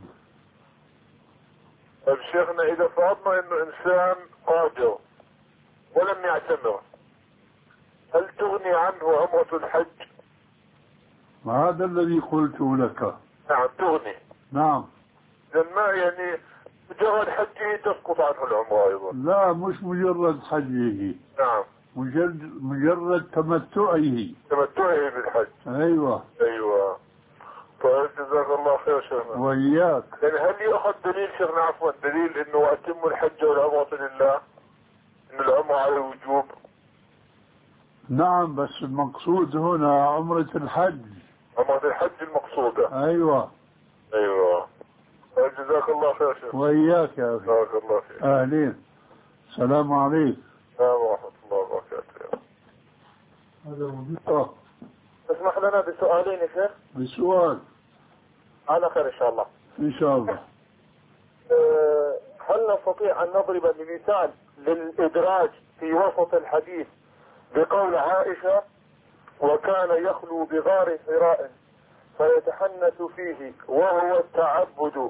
طيب شيخنا إذا فرضنا إنه إنسان قادر ولم يعتمر هل تغني عنه عمرة الحج؟ هذا الذي قلته لك. نعم تغني. نعم. لأن ما يعني مجرد حجه تسقط عنه العمرة أيضا. لا مش مجرد حجه. نعم. مجرد مجرد تمتعه. تمتعه بالحج. أيوة. أيوة. طيب جزاك الله خير شيخنا. وإياك. يعني هل يأخذ دليل شيخنا عفوا دليل إنه وأتم الحج والعمرة لله إن العمرة على الوجوب؟ نعم بس المقصود هنا عمرة الحج. عمرة الحج المقصودة. أيوة. أيوة. طيب جزاك الله خير شيخنا. وإياك يا أخي. جزاك الله خير. أهلين. السلام عليكم. السلام ورحمة الله وبركاته. هذا موجود. أه. اسمح لنا بسؤالين يا شيخ. بسؤال. على خير إن شاء الله. إن شاء الله. أه هل نستطيع أن نضرب بمثال للإدراج في وسط الحديث بقول عائشة وكان يخلو بغار حراء فيتحنث فيه وهو التعبد؟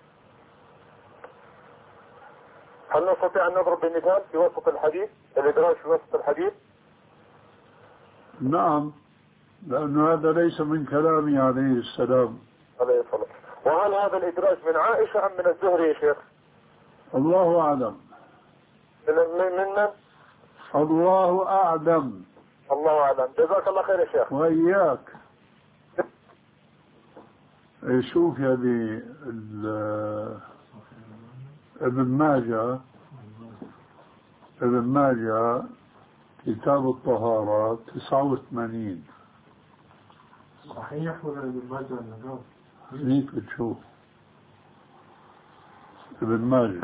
هل نستطيع أن نضرب بمثال في وسط الحديث الإدراج في وسط الحديث؟ نعم لأن هذا ليس من كلامه عليه السلام. عليه الصلاة. وهل هذا الإدراج من عائشة أم من الزهري يا شيخ؟ الله أعلم. من من الله أعلم. الله أعلم. جزاك الله خير يا شيخ. وإياك. شوف يا ابي ابن ماجه ابن ماجه كتاب الطهارة تسعة وثمانين. صحيح ولا ابن ماجه ولا هيك بتشوف ابن ماجه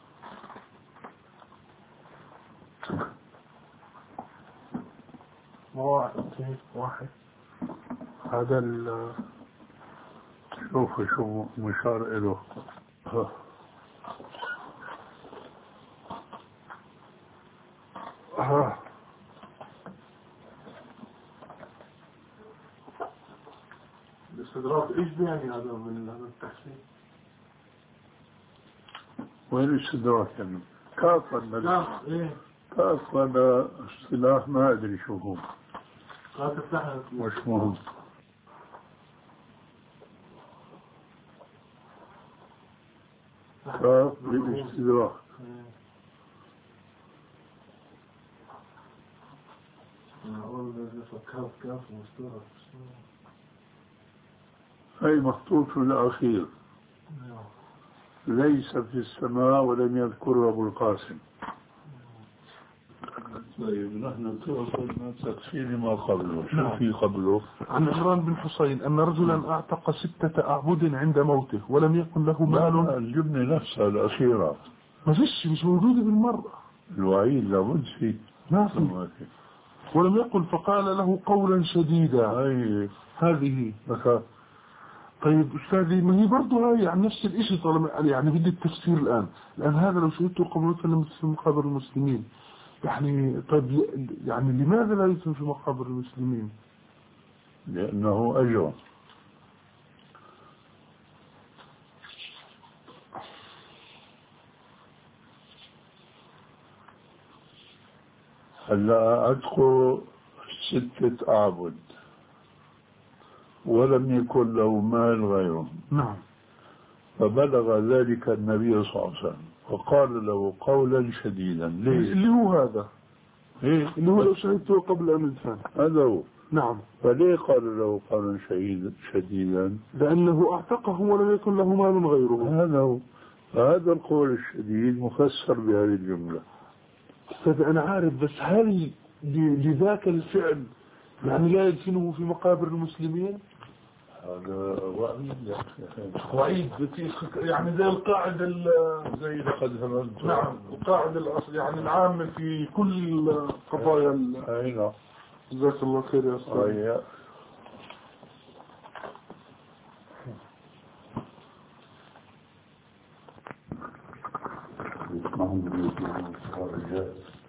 واحد واحد هذا ال شوفوا شو مشار له. ها الاستدراك ايش بيعني هذا من هذا التحسين؟ وين الاستدراك يعني؟ كاف ولا لا ايه كاف ولا اصطلاح ما ادري شو هو. لا تفتحها مش مهم. بالاستدراك. أي مخطوط الأخير ليس في السماء ولم يذكره أبو القاسم. طيب نحن توصلنا تكفير ما قبله. شو في قبله؟ عن عمران بن حسين أن رجلا أعتق ستة أعبد عند موته ولم يكن له مال. الجبنة نفسها الأخيرة ما فيش، مش موجودة بالمرة. الوعيد لابد فيه ما في. ولم يقل فقال له قولا شديدا. أي هذه بكى. طيب أستاذي، ما هي برضه هاي عن نفس الإشي طالما يعني بدي التفسير الآن. الآن هذا لو شهدته قبل مثلا في مقابر المسلمين يعني، طيب يعني لماذا لا يدفن في مقابر المسلمين؟ لأنه أجر. هلا أدخل ستة أعبد ولم يكن له مال غيرهم. نعم. فبلغ ذلك النبي صلى الله عليه وسلم وقال له قولا شديدا. ليه؟ اللي هو هذا إيه؟ اللي هو لو شهدته قبل أن يدفن. هذا هو. نعم. فليه قال له قولا شديدا؟ لأنه أعتقه ولم يكن له مال غيره. هذا هو. فهذا القول الشديد مفسر بهذه الجملة. أستاذ أنا عارف، بس هل لذاك الفعل يعني لا يدفنه في مقابر المسلمين؟ هذا وعيد يا أخي. وعيد يعني زي القاعدة زي لقد هممت. نعم، القاعدة الأصل يعني العامة في كل قضايا. أي نعم. جزاك الله خير يا أستاذ. أي